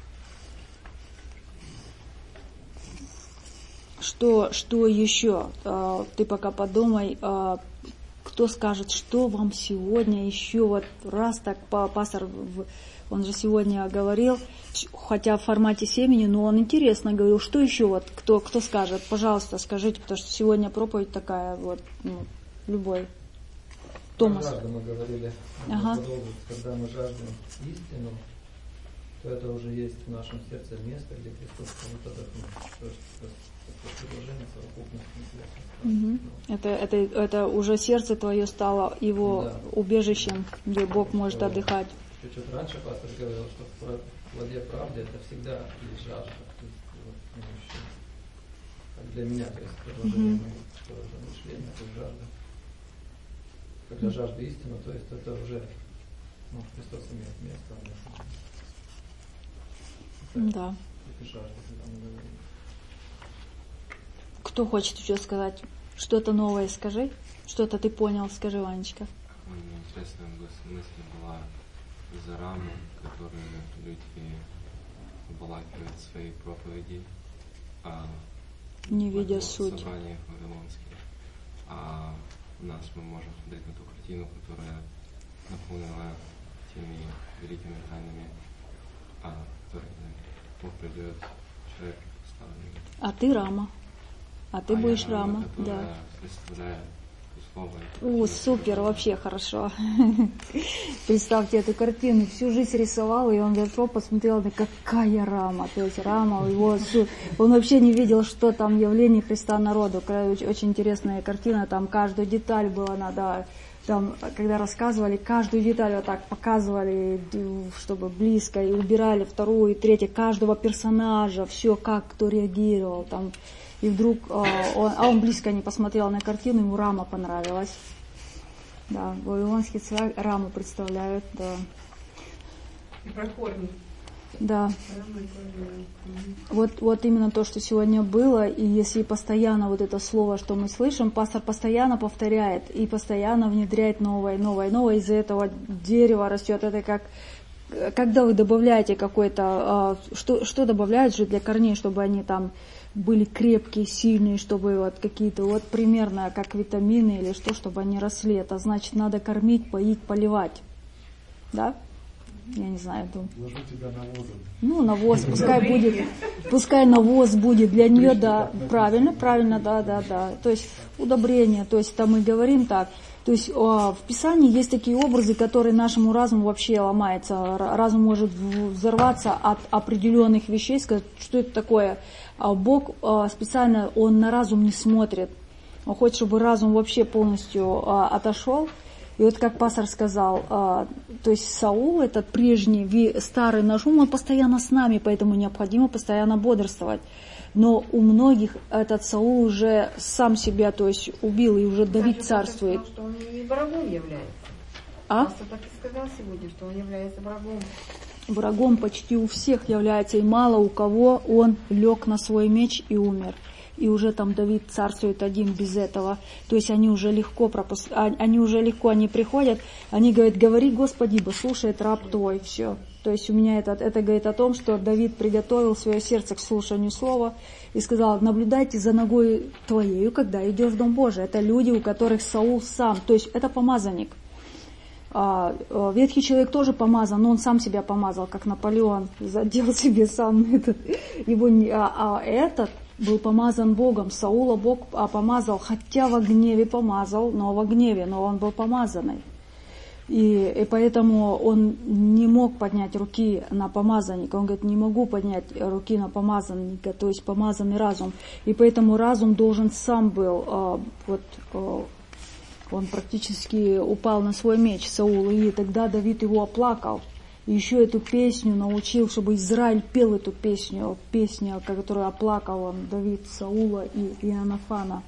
Что, что еще? Ты пока подумай, кто скажет, что вам сегодня еще, вот раз так пастор, он же сегодня говорил, хотя в формате семени, но он интересно говорил, что еще, вот кто, кто скажет, пожалуйста, скажите, потому что сегодня проповедь такая, вот, ну, любой. Томас. Жажда мы говорили, ага. когда мы жаждем истину, то это уже есть в нашем сердце место, где Христос кому-то отдохнет. Угу. Это, это, это уже сердце твое стало его да. убежищем, где Бог может да. отдыхать. Чуть-чуть раньше пастор говорил, что в плоде правды это всегда есть жажда. Как для меня, то есть продолжение угу. моего мышления, это жажда. Когда жажда истины, то есть это уже Ну, Христос имеет место. Да. Кто хочет еще сказать? Что-то новое скажи. Что-то ты понял, скажи, Ванечка. Интересная мысль была за рамы, которые люди обволакивают в своей проповеди, а не видя в суть. собраниях вавилонских. А у нас мы можем смотреть на ту картину, которая наполнена теми великими тайнами, а которые Бог придет, человек поставленный. А ты рама. А ты а будешь я рама, рама, да. Представляет слово. О, супер, вообще хорошо. Представьте эту картину, всю жизнь рисовал, и он зашел, посмотрел, да какая рама, то есть рама, его, он вообще не видел, что там явление Христа народу. Очень интересная картина, там каждую деталь было надо, там, когда рассказывали, каждую деталь вот так показывали, чтобы близко, и убирали вторую, и третью, каждого персонажа, все, как кто реагировал, там. И вдруг, а он, а он близко не посмотрел на картину, ему рама понравилась. Да, вавилонский царь раму представляют, да. И про корни. Да. Вот, вот именно то, что сегодня было, и если постоянно вот это слово, что мы слышим, пастор постоянно повторяет и постоянно внедряет новое, новое, новое, из-за этого дерево растет. Это как, когда вы добавляете какой-то, что, что добавляют же для корней, чтобы они там были крепкие, сильные, чтобы вот какие-то, вот примерно как витамины или что, чтобы они росли. Это значит, надо кормить, поить, поливать. Да? Я не знаю, думаю. Ложу тебя навозом. Ну, навоз, пускай будет, пускай навоз будет для нее, да, правильно, правильно, да, да, да. То есть удобрение, то есть там мы говорим так. То есть в Писании есть такие образы, которые нашему разуму вообще ломаются. Разум может взорваться от определенных вещей, сказать, что это такое. А Бог специально, Он на разум не смотрит. Он хочет, чтобы разум вообще полностью отошел. И вот как пастор сказал, то есть Саул, этот прежний, старый наш ум, он постоянно с нами, поэтому необходимо постоянно бодрствовать. Но у многих этот Саул уже сам себя, то есть убил, и уже Давид царствует. Сказал, что он не врагом является. А? Пастор так и сказал сегодня, что он является врагом. Врагом почти у всех является, и мало у кого он лег на свой меч и умер. И уже там Давид царствует один без этого. То есть они уже легко пропускают, они уже легко, они приходят, они говорят, говори, Господи, ибо слушает раб твой, все. То есть у меня это, это говорит о том, что Давид приготовил свое сердце к слушанию слова и сказал, наблюдайте за ногой твоею, когда идешь в Дом Божий. Это люди, у которых Саул сам, то есть это помазанник. Ветхий человек тоже помазан, но он сам себя помазал, как Наполеон, задел себе сам этот, его, а, а этот был помазан Богом, Саула Бог помазал, хотя во гневе помазал, но во гневе, но он был помазанный. И, и поэтому он не мог поднять руки на помазанника. Он говорит, не могу поднять руки на помазанника, то есть помазанный разум. И поэтому разум должен сам был, а, вот, а, он практически упал на свой меч, Саул, и тогда Давид его оплакал. И еще эту песню научил, чтобы Израиль пел эту песню, песню, которую оплакал он, Давид, Саула и Иоаннафана.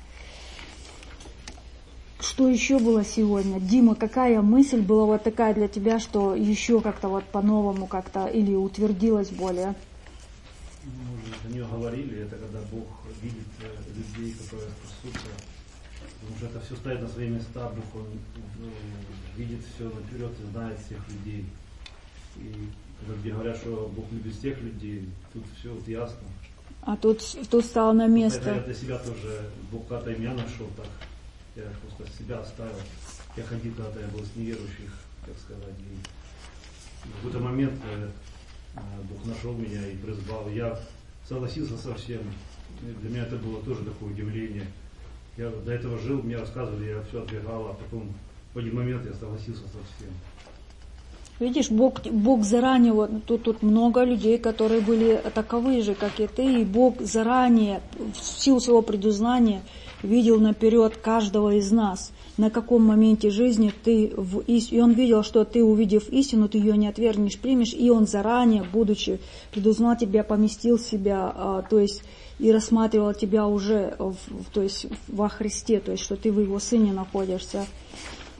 Что еще было сегодня? Дима, какая мысль была вот такая для тебя, что еще как-то вот по-новому как-то или утвердилась более? Мы уже о нее говорили, это когда Бог видит людей, которые спасутся. Потому что это все стоит на свои места, Бог он, ну, видит все наперед и знает всех людей. И когда где говорят, что Бог любит всех людей, тут все вот ясно. А тут, тут стало на место. Я для себя тоже Бог когда-то меня нашел так. Я просто себя оставил. Я ходил когда-то, я был с неверующих, так сказать. И в какой-то момент Бог нашел меня и призвал. Я согласился со всем. Для меня это было тоже такое удивление. Я до этого жил, мне рассказывали, я все отбегал, а потом в один момент я согласился со всем. Видишь, Бог, Бог заранее, вот тут, тут много людей, которые были таковы же, как и ты, и Бог заранее, в силу своего предузнания, видел наперед каждого из нас, на каком моменте жизни ты, в ист... и Он видел, что ты, увидев истину, ты ее не отвергнешь, примешь, и Он заранее, будучи, предузнал тебя, поместил себя, а, то есть, и рассматривал тебя уже, в, то есть, во Христе, то есть, что ты в Его Сыне находишься.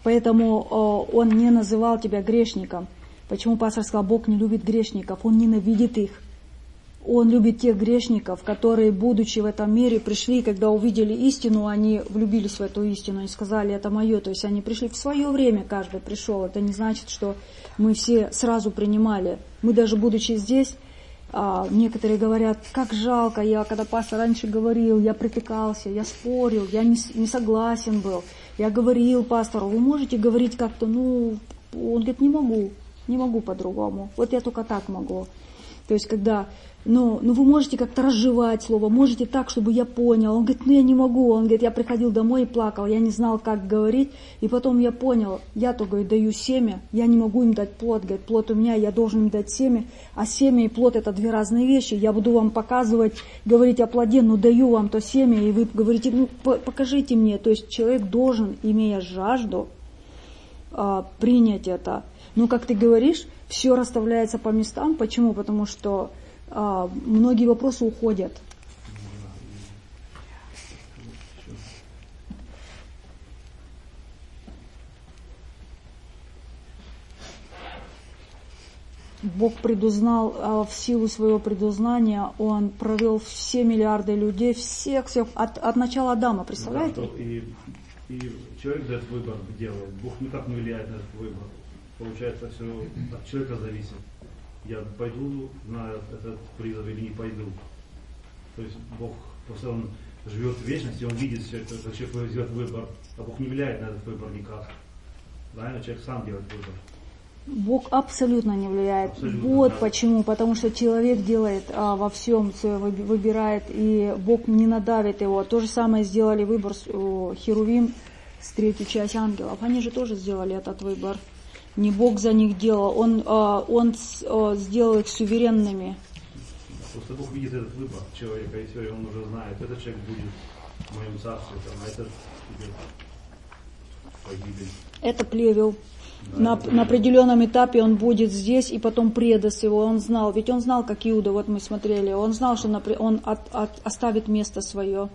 Поэтому Он не называл тебя грешником. Почему пастор сказал, Бог не любит грешников, Он ненавидит их. Он любит тех грешников, которые, будучи в этом мире, пришли, когда увидели истину, они влюбились в эту истину, они сказали, это мое. То есть они пришли в свое время, каждый пришел. Это не значит, что мы все сразу принимали. Мы даже будучи здесь, некоторые говорят, как жалко, я когда пастор раньше говорил, я притыкался, я спорил, я не, не согласен был. Я говорил пастору, вы можете говорить как-то, ну, он говорит, не могу, не могу по-другому. Вот я только так могу. То есть, когда, ну, ну вы можете как-то разжевать слово, можете так, чтобы я понял. Он говорит, ну я не могу. Он говорит, я приходил домой и плакал, я не знал, как говорить. И потом я понял, я то, говорит, даю семя, я не могу им дать плод. Говорит, плод у меня, я должен им дать семя. А семя и плод это две разные вещи. Я буду вам показывать, говорить о плоде, но даю вам то семя, и вы говорите, ну покажите мне. То есть человек должен, имея жажду, принять это. Но, как ты говоришь, все расставляется по местам. Почему? Потому что а, многие вопросы уходят. Бог предузнал, а в силу своего предузнания, Он провел все миллиарды людей, всех, всех от, от начала Адама, представляете? Да, и, и человек этот выбор делает. Бог никак не влияет на этот выбор. Получается, все от человека зависит. Я пойду на этот призыв или не пойду. То есть Бог, просто Он живет в вечности, Он видит все это, что человек сделает выбор, а Бог не влияет на этот выбор никак. Правильно? Человек сам делает выбор. Бог абсолютно не влияет. Абсолютно, вот да. Почему. Потому что человек делает а, во всем, выбирает, и Бог не надавит его. То же самое сделали выбор о, Херувим с третью часть ангелов. Они же тоже сделали этот выбор. Не Бог за них делал, Он, он сделал их суверенными. Просто Бог видит этот выбор человека, и все, Он уже знает, этот человек будет в моем царстве, там, а этот идет погибель. Это плевел. Да, на, это на определенном этапе он будет здесь и потом предаст его. Он знал, ведь он знал, как Иуда, вот мы смотрели, он знал, что он от, от, оставит место свое.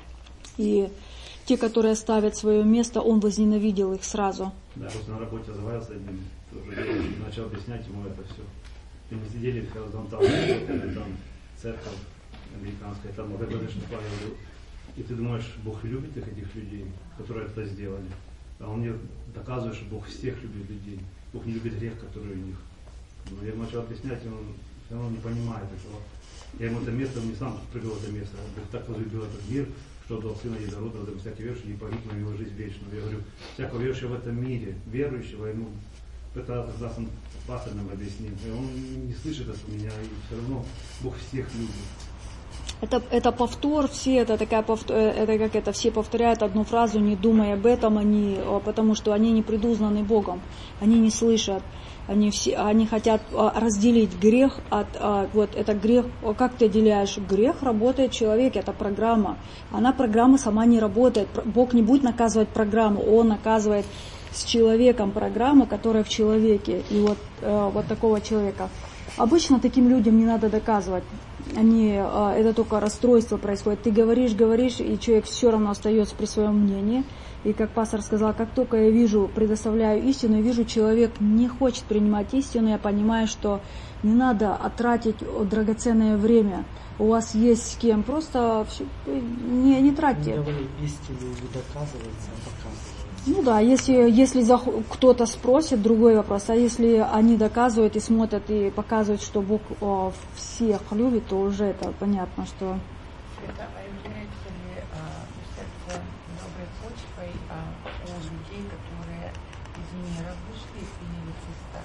И те, которые оставят свое место, он возненавидел их сразу. Да, просто на работе завалился одним, тоже начал объяснять ему это все. И мы сидели, когда там, там, там церковь американская, там благодаточный Павел. И ты думаешь, Бог любит их, этих людей, которые это сделали. А он мне доказывает, что Бог всех любит людей. Бог не любит грех, который у них. Но я начал объяснять, и он все равно не понимает этого. Я ему это место, он не сам привел это место. Он так возлюбил этот мир, что отдал Сына Единородного, дабы всякий верующий не погиб, но его жизнь вечную. Я говорю, всякого верующего в этом мире, верующего, ему это раз он пастор нам объяснил. И он не слышит это у меня, и все равно Бог всех любит. Это, это повтор, все это такая повтор, это как это все повторяют одну фразу, не думая об этом, они, потому что они не предузнаны Богом, они не слышат, они все, они хотят разделить грех от, вот это грех, как ты отделяешь? Грех работает в человеке, это программа, она программа сама не работает, Бог не будет наказывать программу, Он наказывает с человеком программу, которая в человеке, и вот, вот такого человека. Обычно таким людям не надо доказывать. Они, это только расстройство происходит. Ты говоришь, говоришь, и человек все равно остается при своем мнении. И как пастор сказал, как только я вижу, предоставляю истину, и вижу, человек не хочет принимать истину, я понимаю, что не надо тратить драгоценное время. У вас есть с кем, просто не, не тратьте. Истину не доказывается, а показывается. Ну да, если, если кто-то спросит, другой вопрос. А если они доказывают и смотрят, и показывают, что Бог о, всех любит, то уже это понятно, что... Это является ли а, сердце доброй почвой а, у людей, которые из мира вышли и приняли Христа?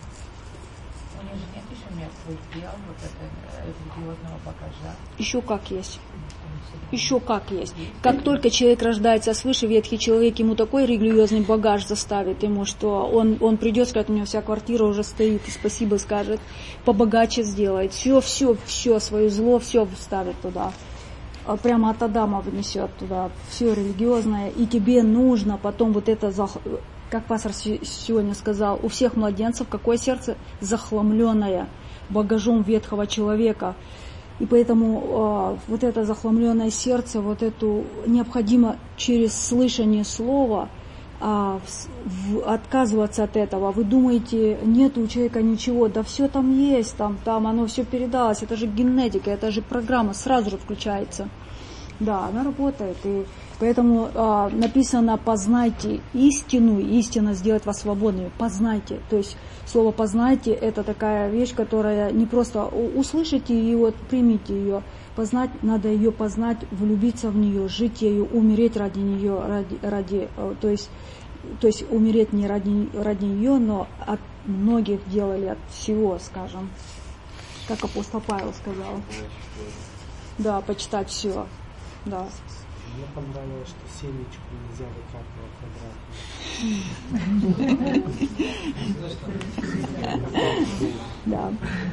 У них же нет еще мертвых дел, вот это религиозного багажа. Еще как есть. Еще как есть. Как только человек рождается свыше, ветхий человек, ему такой религиозный багаж заставит ему, что он, он придет, скажет, у него вся квартира уже стоит, и спасибо скажет, побогаче сделает. Все, все, все, свое зло, все вставит туда. Прямо от Адама внесет туда. Все религиозное. И тебе нужно потом вот это, как пастор сегодня сказал, у всех младенцев какое сердце? Захламленное багажом ветхого человека. И поэтому э, вот это захламленное сердце, вот эту необходимо через слышание слова а, в, в, отказываться от этого. Вы думаете, нет у человека ничего, да все там есть, там, там оно все передалось, это же генетика, это же программа, сразу же включается. Да, она работает, и поэтому а, написано «познайте истину», истина сделает вас свободными, познайте. То есть слово «познайте» — это такая вещь, которая не просто услышите и вот примите ее. Познать, надо ее познать, влюбиться в нее, жить ею, умереть ради нее, ради, ради то есть, то есть умереть не ради, ради нее, но от многих делали, от всего, скажем, как апостол Павел сказал. Да, почитать все. Да. Мне понравилось, что семечку нельзя выкапывать обратно. Да.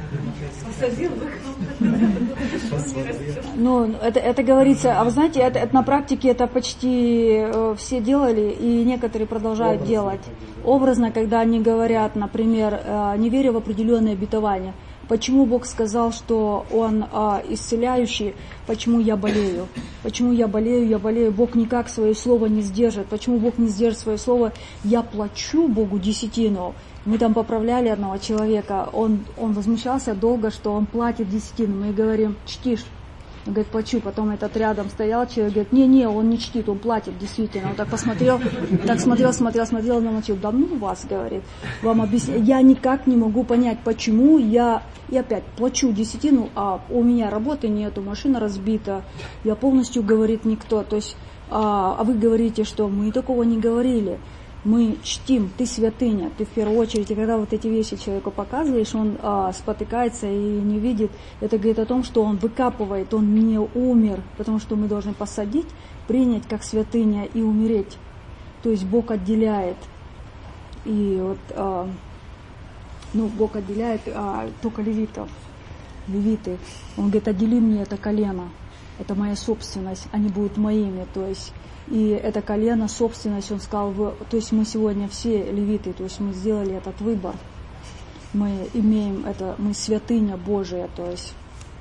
Ну, это, это говорится, а вы знаете, это, это на практике это почти э, все делали, и некоторые продолжают образно делать. Образно, когда они говорят, например, э, не веря в определенное обетование. Почему Бог сказал, что Он а, исцеляющий, почему я болею? Почему я болею, я болею? Бог никак свое слово не сдержит. Почему Бог не сдержит свое слово? Я плачу Богу десятину. Мы там поправляли одного человека, он, он возмущался долго, что он платит десятину. Мы говорим, чтишь? Он говорит, плачу. Потом этот рядом стоял человек, говорит, не-не, он не чтит, он платит действительно. Он так посмотрел, так смотрел, смотрел, смотрел, и молчал. Да ну вас, говорит, вам объясняю. Я никак не могу понять, почему я и опять плачу десятину, а у меня работы нету, машина разбита. Я полностью, говорит, никто. То есть, а, а вы говорите, что мы такого не говорили. Мы чтим, ты святыня, ты в первую очередь, и когда вот эти вещи человеку показываешь, он а, спотыкается и не видит, это говорит о том, что он выкапывает, он не умер, потому что мы должны посадить, принять как святыня и умереть. То есть Бог отделяет, и вот, а, ну, Бог отделяет а, только левитов, левиты. Он говорит, отдели мне это колено, это моя собственность, они будут моими, то есть. И это колено, собственность, он сказал, то есть мы сегодня все левиты, то есть мы сделали этот выбор. Мы имеем это, мы святыня Божия, то есть.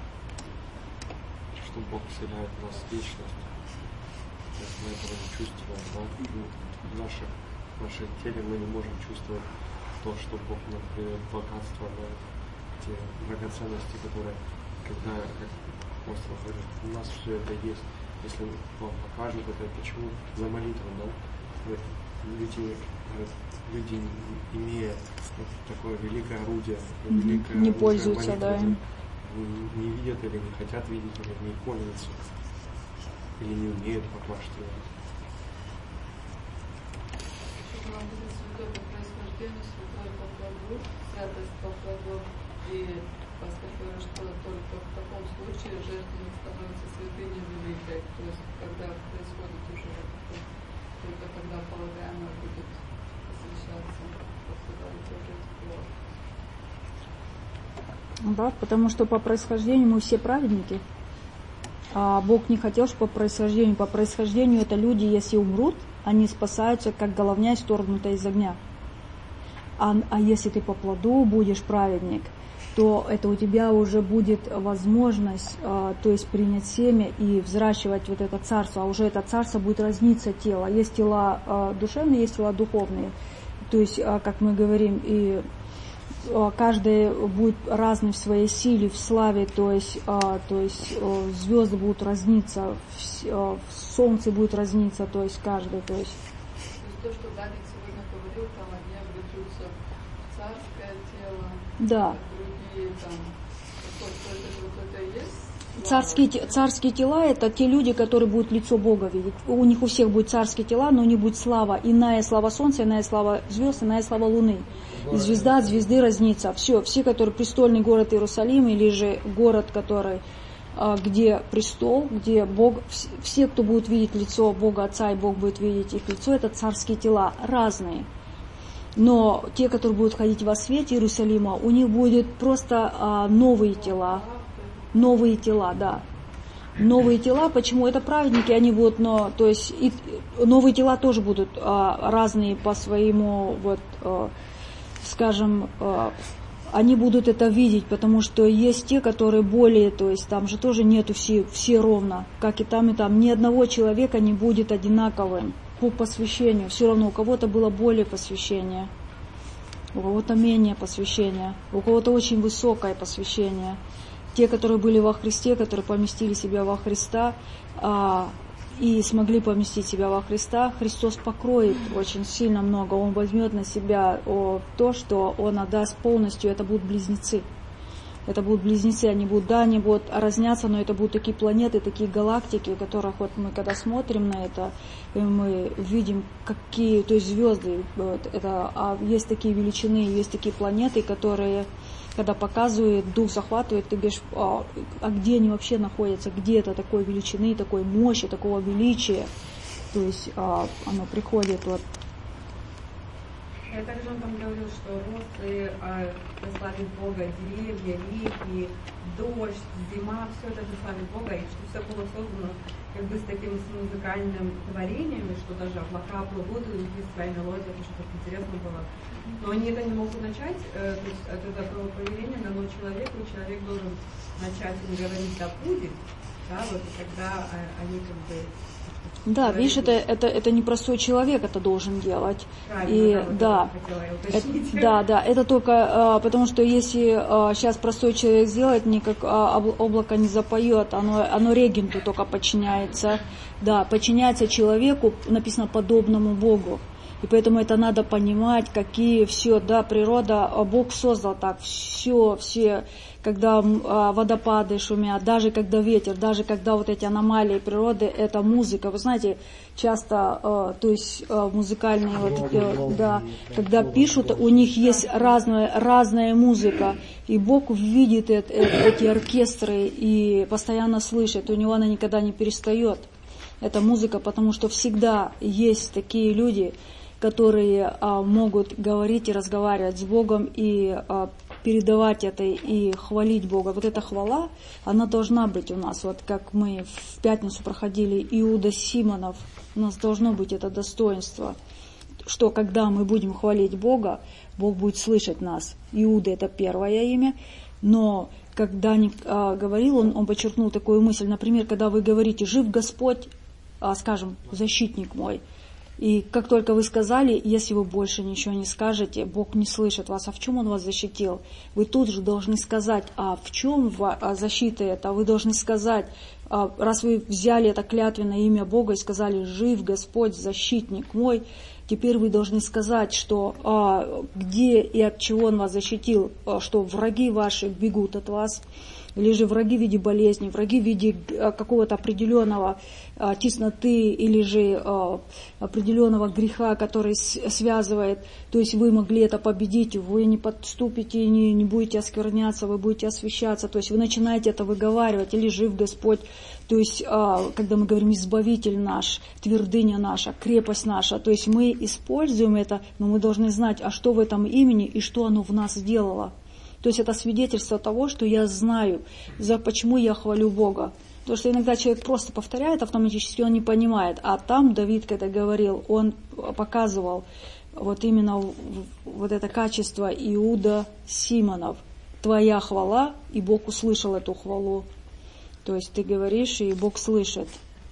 Что Бог вселяет в нас вечность. То есть мы этого не чувствуем, да? В наших, в нашем теле мы не можем чувствовать то, что Бог нам дает богатство, да? Те драгоценности, которые, когда, как апостол говорит, у нас все это есть. Если он покажет это, почему за молитву, да? Люди, люди, имея такое великое орудие, великое не пользуются, да. Не, не видят или не хотят видеть, или не пользуются, или не умеют покласть его. Святой по происхождению, святой по плоду, святость по плоду. И пастор говорит, что только в таком случае жертвенник становится святыней великой. То есть, когда происходит уже только когда полагаемое будет освящаться, да, потому что по происхождению мы все праведники. А Бог не хотел, чтобы по происхождению. По происхождению это люди, если умрут, они спасаются, как головня, исторгнутая из огня. А, а если ты по плоду будешь праведник, то это у тебя уже будет возможность, а, то есть принять семя и взращивать вот это царство, а уже это царство будет разниться тело. Есть тела а, душевные, есть тела духовные. То есть, а, как мы говорим, и а, каждый будет разный в своей силе, в славе, то есть, а, то есть а, звезды будут разниться, в, а, солнце будет разниться, то есть каждый, то есть. То есть то, что Даник сегодня говорил, там одни обретутся в царское тело, да. другие там, вот, вот это и есть. Царские, царские тела — это те люди, которые будут лицо Бога видеть. У них у всех будут царские тела, но у них будет слава. Иная слава солнца, иная слава звезд, иная слава луны. И звезда от звезды разнится. Все, все, которые престольный город Иерусалим, или же город, который, где престол, где Бог, все, кто будет видеть лицо Бога Отца, и Бог будет видеть их лицо, это царские тела, разные. Но те, которые будут ходить во свете Иерусалима, у них будут просто а, новые тела. Новые тела, да. Новые тела, почему? Это праведники, они будут, но, то есть, и, новые тела тоже будут а, разные по своему, вот, а, скажем, а, они будут это видеть, потому что есть те, которые более, то есть, там же тоже нету все, все ровно, как и там, и там. Ни одного человека не будет одинаковым. по посвящению. Все равно у кого-то было более посвящение, у кого-то менее посвящение, у кого-то очень высокое посвящение. Те, которые были во Христе, которые поместили себя во Христа а, и смогли поместить себя во Христа, Христос покроет очень сильно много. Он возьмет на себя о, то, что Он отдаст полностью. Это будут близнецы. Это будут близнецы, они будут, да, они будут разняться, но это будут такие планеты, такие галактики, у которых вот мы когда смотрим на это, мы видим, какие, то есть звезды, вот, это, а есть такие величины, есть такие планеты, которые, когда показывают, дух захватывает, ты говоришь, а, а где они вообще находятся, где это такой величины, такой мощи, такого величия, то есть а, оно приходит вот. Я также он там говорил, что росы э, славит Бога, деревья, реки, дождь, зима, все это славит Бога, и что все было создано как бы с таким с музыкальным творением, и что даже облака плывут, и у них есть своя мелодия, это что-то интересно было. Но они это не могут начать, э, то есть это было повеление дано человеку, и человек должен начать им говорить «да будет», да, вот, и тогда э, они как бы... Да, видишь, это, это, это не простой человек это должен делать. Правильно, и, да, да, это, да, да, это только а, потому что если а, сейчас простой человек сделает, никак а, облако не запоет, оно, оно регенту только подчиняется. Да, подчиняется человеку, написано, подобному Богу. И поэтому это надо понимать, какие все, да, природа, Бог создал так, все, все, когда а, водопады шумят, даже когда ветер, даже когда вот эти аномалии природы, это музыка. Вы знаете, часто, а, то есть а, музыкальные, вот, а, да, когда пишут, у них есть разная, разная музыка, и Бог видит это, эти оркестры и постоянно слышит, у него она никогда не перестает. Эта музыка, потому что всегда есть такие люди, которые а, могут говорить и разговаривать с Богом и а, передавать это и хвалить Бога. Вот эта хвала, она должна быть у нас. Вот как мы в пятницу проходили Иуда Симонов, у нас должно быть это достоинство, что когда мы будем хвалить Бога, Бог будет слышать нас. Иуда — это первое имя, но когда не, а, говорил, он, он подчеркнул такую мысль, например, когда вы говорите «Жив Господь», а, скажем, «Защитник мой», и как только вы сказали, если вы больше ничего не скажете, Бог не слышит вас. А в чем Он вас защитил? Вы тут же должны сказать, а в чем защита это? Вы должны сказать, раз вы взяли это клятвенное имя Бога и сказали, жив Господь, защитник мой, теперь вы должны сказать, что а, где и от чего Он вас защитил, что враги ваши бегут от вас, или же враги в виде болезни, враги в виде какого-то определенного а, тесноты, или же а, определенного греха, который с, связывает. То есть вы могли это победить, вы не подступите, не, не будете оскверняться, вы будете освящаться. То есть вы начинаете это выговаривать, или жив Господь. То есть, а, когда мы говорим «избавитель наш», «твердыня наша», «крепость наша», то есть мы используем это, но мы должны знать, а что в этом имени и что оно в нас сделало. То есть это свидетельство того, что я знаю, за почему я хвалю Бога. Потому что иногда человек просто повторяет автоматически, он не понимает. А там Давид, когда говорил, он показывал вот именно вот это качество Иуда Симонов. Твоя хвала, и Бог услышал эту хвалу. То есть ты говоришь, и Бог слышит.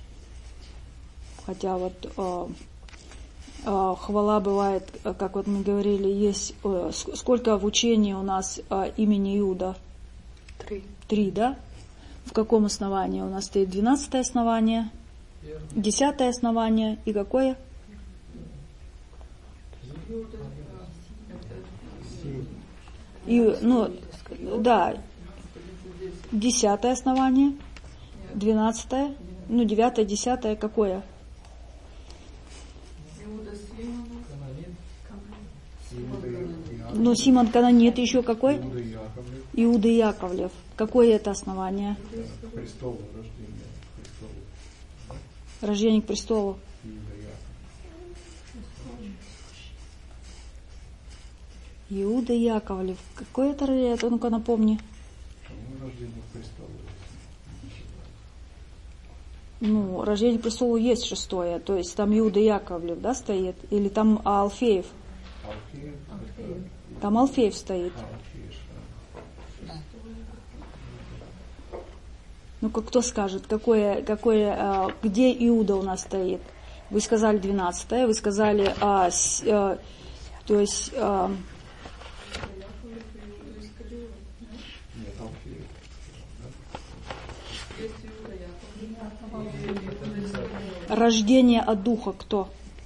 Хотя вот э, э, хвала бывает, как вот мы говорили, есть э, сколько в учении у нас э, имени Иуда? Три. Три, да? В каком основании у нас стоит? Двенадцатое основание, десятое основание и какое? И, ну, да, десятое основание, двенадцатое, ну, девятое, десятое, какое? Ну, Симон Канонит, еще какой? Иуда Яковлев. Какое это основание? Престол, рождение престолу. Рождение к престолу. Иуда Яковлев. Какое это рождение? Ну-ка напомни. Рождение к престолу. Ну, рождение к престолу есть шестое. То есть там Иуда Яковлев, да, стоит? Или там Алфеев? Алфеев. Там Алфеев стоит. Ну-ка, кто скажет, какое, какое, где Иуда у нас стоит? Вы сказали двенадцатое, вы сказали, а, с, а, то есть... А, рождение от духа кто?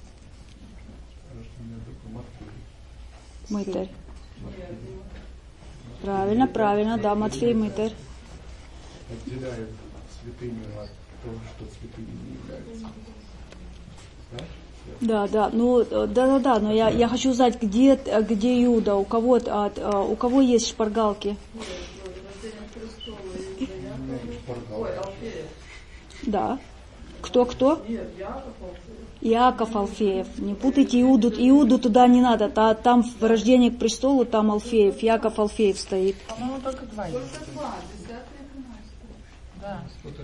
Мытарь. Правильно, правильно, да, Матфей Мытарь. Отделяет святыню от того, что святыней не является. Да, да, ну, да, да, да, но я, я хочу узнать, где, где Иуда, у кого, от, у кого есть шпаргалки? Да. Кто-кто? Иаков Алфеев. Не путайте Иуду, Иуду туда не надо, там в рождении к престолу, там Алфеев, Иаков Алфеев стоит. По-моему, только два есть. Да.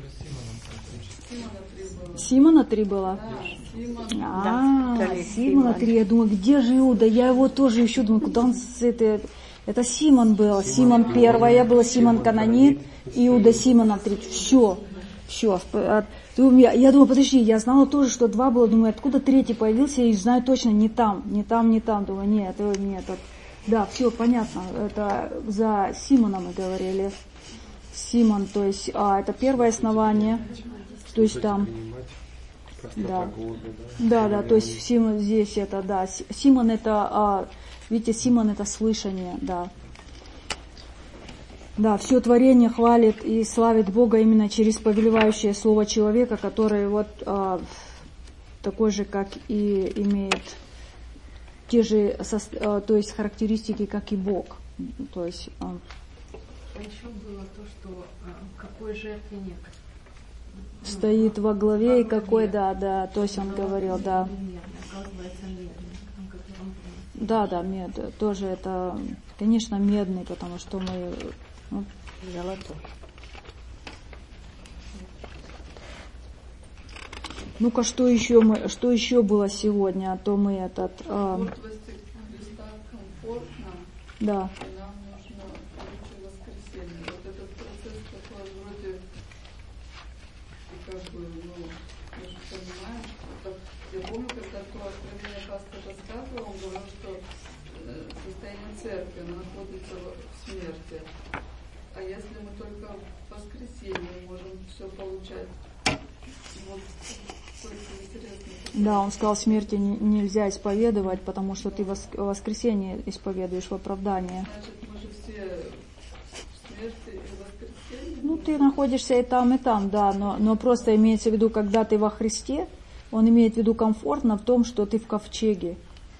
Симона три было? А, Симона три. Я думаю, где же Иуда? Я его тоже ищу, думаю, куда он с этой... Это Симон был. Симон первая была, Симон Канонит, Иуда Симона три. Все. Все. Я думаю, подожди, я знала тоже, что два было. Думаю, откуда третий появился, и знаю точно, не там, не там, не там. Думаю, нет, нет. Да, все понятно. Это за Симона мы говорили. Симон, то есть, а, это первое основание, то есть там, да, да, да, то есть Симон здесь это, да, Симон это, а, видите, Симон это слышание, да, да, все творение хвалит и славит Бога именно через повелевающее слово человека, который вот а, такой же, как и имеет те же, а, то есть характеристики, как и Бог, то есть. А, А еще было то, что а, какой жертвенник стоит во главе и какой, да, да, то есть он говорил, да. Да, да, мед, тоже это, конечно, медный, потому что мы, ну, золотой. Ну-ка, что еще мы, что еще было сегодня, а то мы этот. А... Да. Помню, когда то откровение пастор рассказывал, он говорил, что состояние церкви, оно находится в смерти. А если мы только в воскресенье можем все получать, вот только интересно. Да, он сказал, смерти нельзя исповедовать, потому что ты в воскресенье исповедуешь в оправдание. Значит, мы же все в смерти и в воскресенье. Ну, ты находишься и там, и там, да, но, но просто имеется в виду, когда ты во Христе, он имеет в виду комфортно в том, что ты в ковчеге.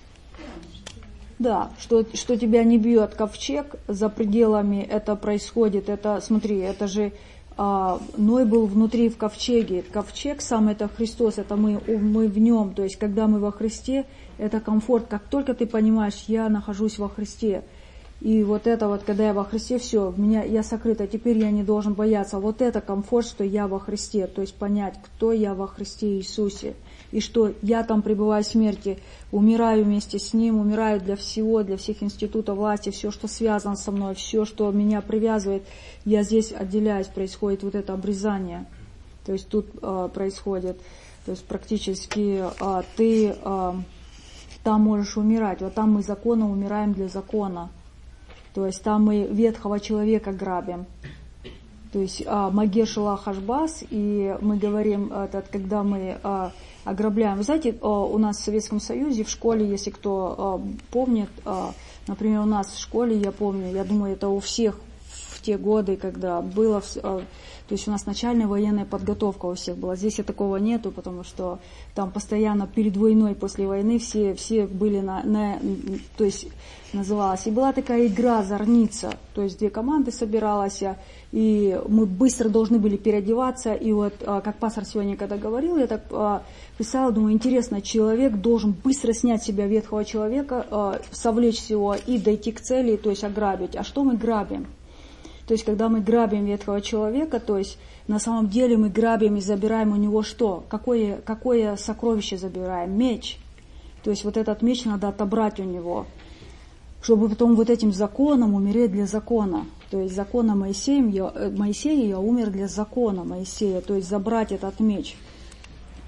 Да, что, что тебя не бьет ковчег за пределами, это происходит, это, смотри, это же а, Ной был внутри в ковчеге. Ковчег сам это Христос, это мы, мы в нем, то есть когда мы во Христе, это комфорт. Как только ты понимаешь, я нахожусь во Христе, и вот это вот, когда я во Христе, все, меня, я сокрыта, теперь я не должен бояться. Вот это комфорт, что я во Христе, то есть понять, кто я во Христе Иисусе, и что я там пребываю в смерти, умираю вместе с Ним, умираю для всего, для всех институтов власти, все, что связано со мной, все, что меня привязывает, я здесь отделяюсь, происходит вот это обрезание. То есть тут э, происходит, то есть практически э, ты э, там можешь умирать, вот там мы законом умираем для закона. То есть там мы ветхого человека грабим. То есть а, Магешила Хашбас, и мы говорим, этот, когда мы а, ограбляем. Вы знаете, а, у нас в Советском Союзе в школе, если кто а, помнит, а, например, у нас в школе, я помню, я думаю, это у всех в те годы, когда было, а, то есть у нас начальная военная подготовка у всех была. Здесь и такого нету, потому что там постоянно перед войной, после войны все, все были на, на, то есть называлась. И была такая игра «Зорница», то есть две команды собиралась, и мы быстро должны были переодеваться. И вот, как пастор сегодня когда говорил, я так писала, думаю, интересно, человек должен быстро снять с себя ветхого человека, совлечь его и дойти к цели, то есть ограбить. А что мы грабим? То есть, когда мы грабим ветхого человека, то есть, на самом деле мы грабим и забираем у него что? Какое, какое сокровище забираем? Меч. То есть, вот этот меч надо отобрать у него, чтобы потом вот этим законом умереть для закона. То есть, законом Моисеем я, Моисея я умер для закона Моисея, то есть, забрать этот меч.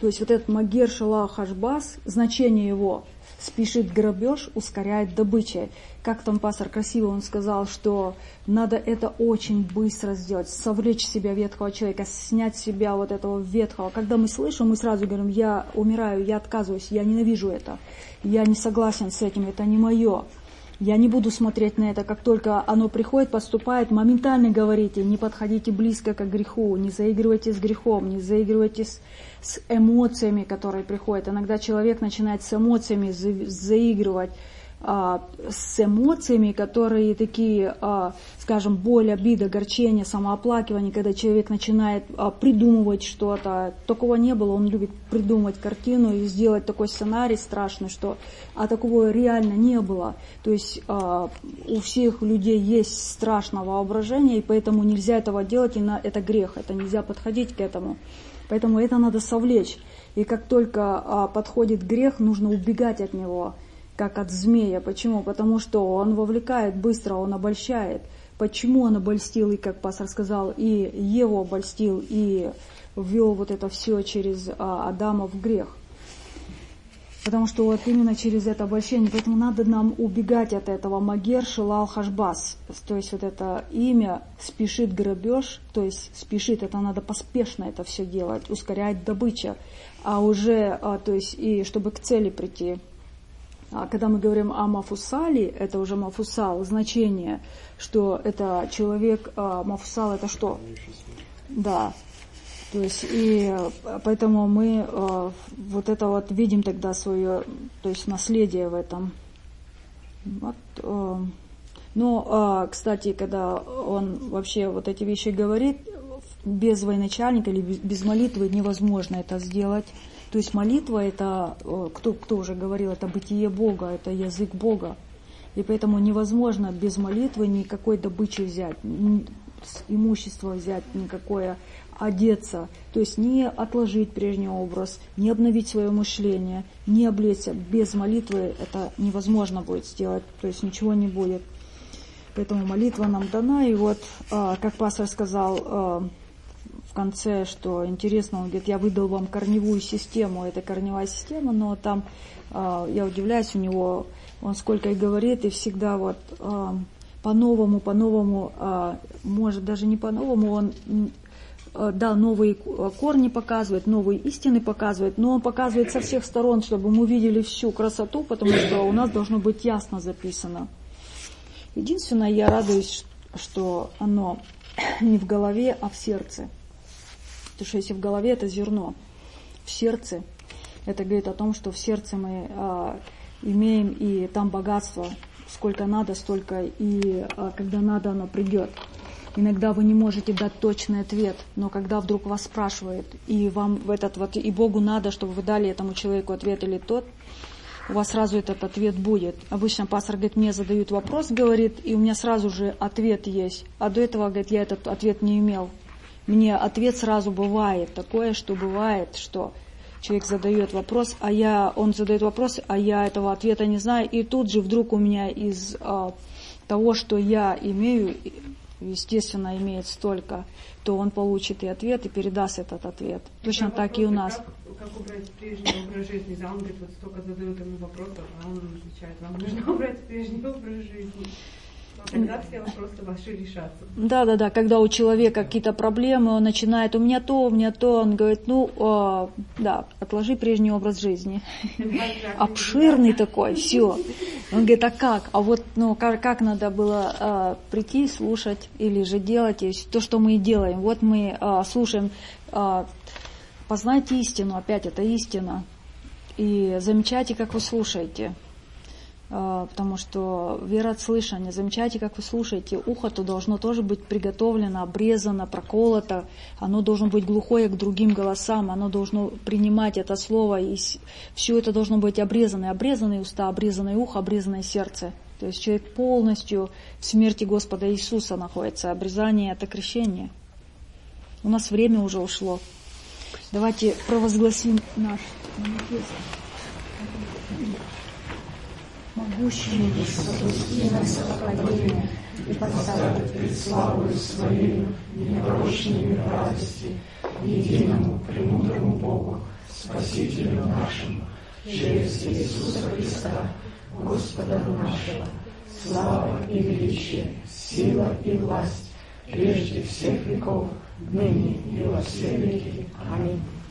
То есть вот этот Магер Шалах Хашбас, значение его спешит грабеж, ускоряет добычей. Как там пастор красиво он сказал, что надо это очень быстро сделать, совлечь себя ветхого человека, снять с себя вот этого ветхого. Когда мы слышим, мы сразу говорим: я умираю, я отказываюсь, я ненавижу это, я не согласен с этим, это не мое. Я не буду смотреть на это. Как только оно приходит, поступает, моментально говорите: не подходите близко к греху, не заигрывайте с грехом, не заигрывайте с, с эмоциями, которые приходят. Иногда человек начинает с эмоциями за, заигрывать, а, с эмоциями, которые такие, а, скажем, боль, обида, огорчение, самооплакивание, когда человек начинает а, придумывать что-то. Такого не было, он любит придумать картину и сделать такой сценарий страшный, что, а такого реально не было. То есть а, у всех людей есть страшное воображение, и поэтому нельзя этого делать, и на, это грех, это нельзя подходить к этому. Поэтому это надо совлечь. И как только а, подходит грех, нужно убегать от него, как от змея. Почему? Потому что он вовлекает быстро, он обольщает. Почему он обольстил, и, как пастор сказал, и Еву обольстил, и ввел вот это все через а, Адама в грех? Потому что вот именно через это обольщение. Поэтому надо нам убегать от этого. Магер Шалах Хашбас. То есть вот это имя спешит грабеж, то есть спешит, это надо поспешно это все делать, ускоряет добыча. А уже, а, то есть и чтобы к цели прийти. А когда мы говорим о Мафусале, это уже Мафусал, значение, что это человек, а, Мафусал это что? Да. То есть, и поэтому мы а, вот это вот видим тогда свое, то есть наследие в этом. Вот, а, ну, а, кстати, когда он вообще вот эти вещи говорит, без военачальника или без молитвы невозможно это сделать. То есть молитва это, кто, кто уже говорил, это бытие Бога, это язык Бога. И поэтому невозможно без молитвы никакой добычи взять, имущество взять никакое, одеться. То есть не отложить прежний образ, не обновить свое мышление, не облечься. Без молитвы это невозможно будет сделать, то есть ничего не будет. Поэтому молитва нам дана. И вот, как пастор сказал в конце, что интересно, он говорит: я выдал вам корневую систему, это корневая система, но там, э, я удивляюсь, у него, он сколько и говорит, и всегда вот э, по-новому, по-новому, э, может даже не по-новому, он, э, да, новые корни показывает, новые истины показывает, но он показывает со всех сторон, чтобы мы видели всю красоту, потому что у нас должно быть ясно записано. Единственное, я радуюсь, что оно не в голове, а в сердце. Потому что если в голове это зерно, в сердце, это говорит о том, что в сердце мы а, имеем, и там богатство, сколько надо, столько, и а, когда надо, оно придет. Иногда вы не можете дать точный ответ, но когда вдруг вас спрашивают, и вам в этот вот, и Богу надо, чтобы вы дали этому человеку ответ или тот, у вас сразу этот ответ будет. Обычно пастор говорит, мне задают вопрос, говорит, и у меня сразу же ответ есть. А до этого, говорит, я этот ответ не имел. Мне ответ сразу бывает. Такое, что бывает, что человек задает вопрос, а я, он задает вопрос, а я этого ответа не знаю. И тут же вдруг у меня из а, того, что я имею, естественно, имеет столько, то он получит и ответ, и передаст этот ответ. Точно как так вопросы, и у нас. Как, как убрать прежний образ жизни? Да, он говорит, вот столько задают ему вопросов, а он отвечает, вам нужно убрать прежний образ жизни. Тогда все вопросы ваши решатся. Да, да, да. Когда у человека какие-то проблемы, он начинает, у меня то, у меня то, он говорит, ну, о, да, отложи прежний образ жизни. Обширный такой, все. Он говорит, а как? А вот, ну, как, как надо было а, прийти, слушать или же делать то, что мы и делаем. Вот мы а, слушаем, а, познайте истину, опять это истина, и замечайте, как вы слушаете. Потому что вера от слышания. Замечайте, как вы слушаете. Ухо-то должно тоже быть приготовлено, обрезано, проколото. Оно должно быть глухое к другим голосам. Оно должно принимать это слово. И все это должно быть обрезано. Обрезанные уста, обрезанное ухо, обрезанное сердце. То есть человек полностью в смерти Господа Иисуса находится. Обрезание — это крещение. У нас время уже ушло. Давайте провозгласим наш манифест. Могущий сопусти нас сотворение и поставить пред славою Своею непорочными радости, единому премудрому Богу, с Спасителю нашему, через Иисуса Христа, Господа нашего, слава и величие, сила и власть, прежде всех веков, ныне и во все веки. Аминь.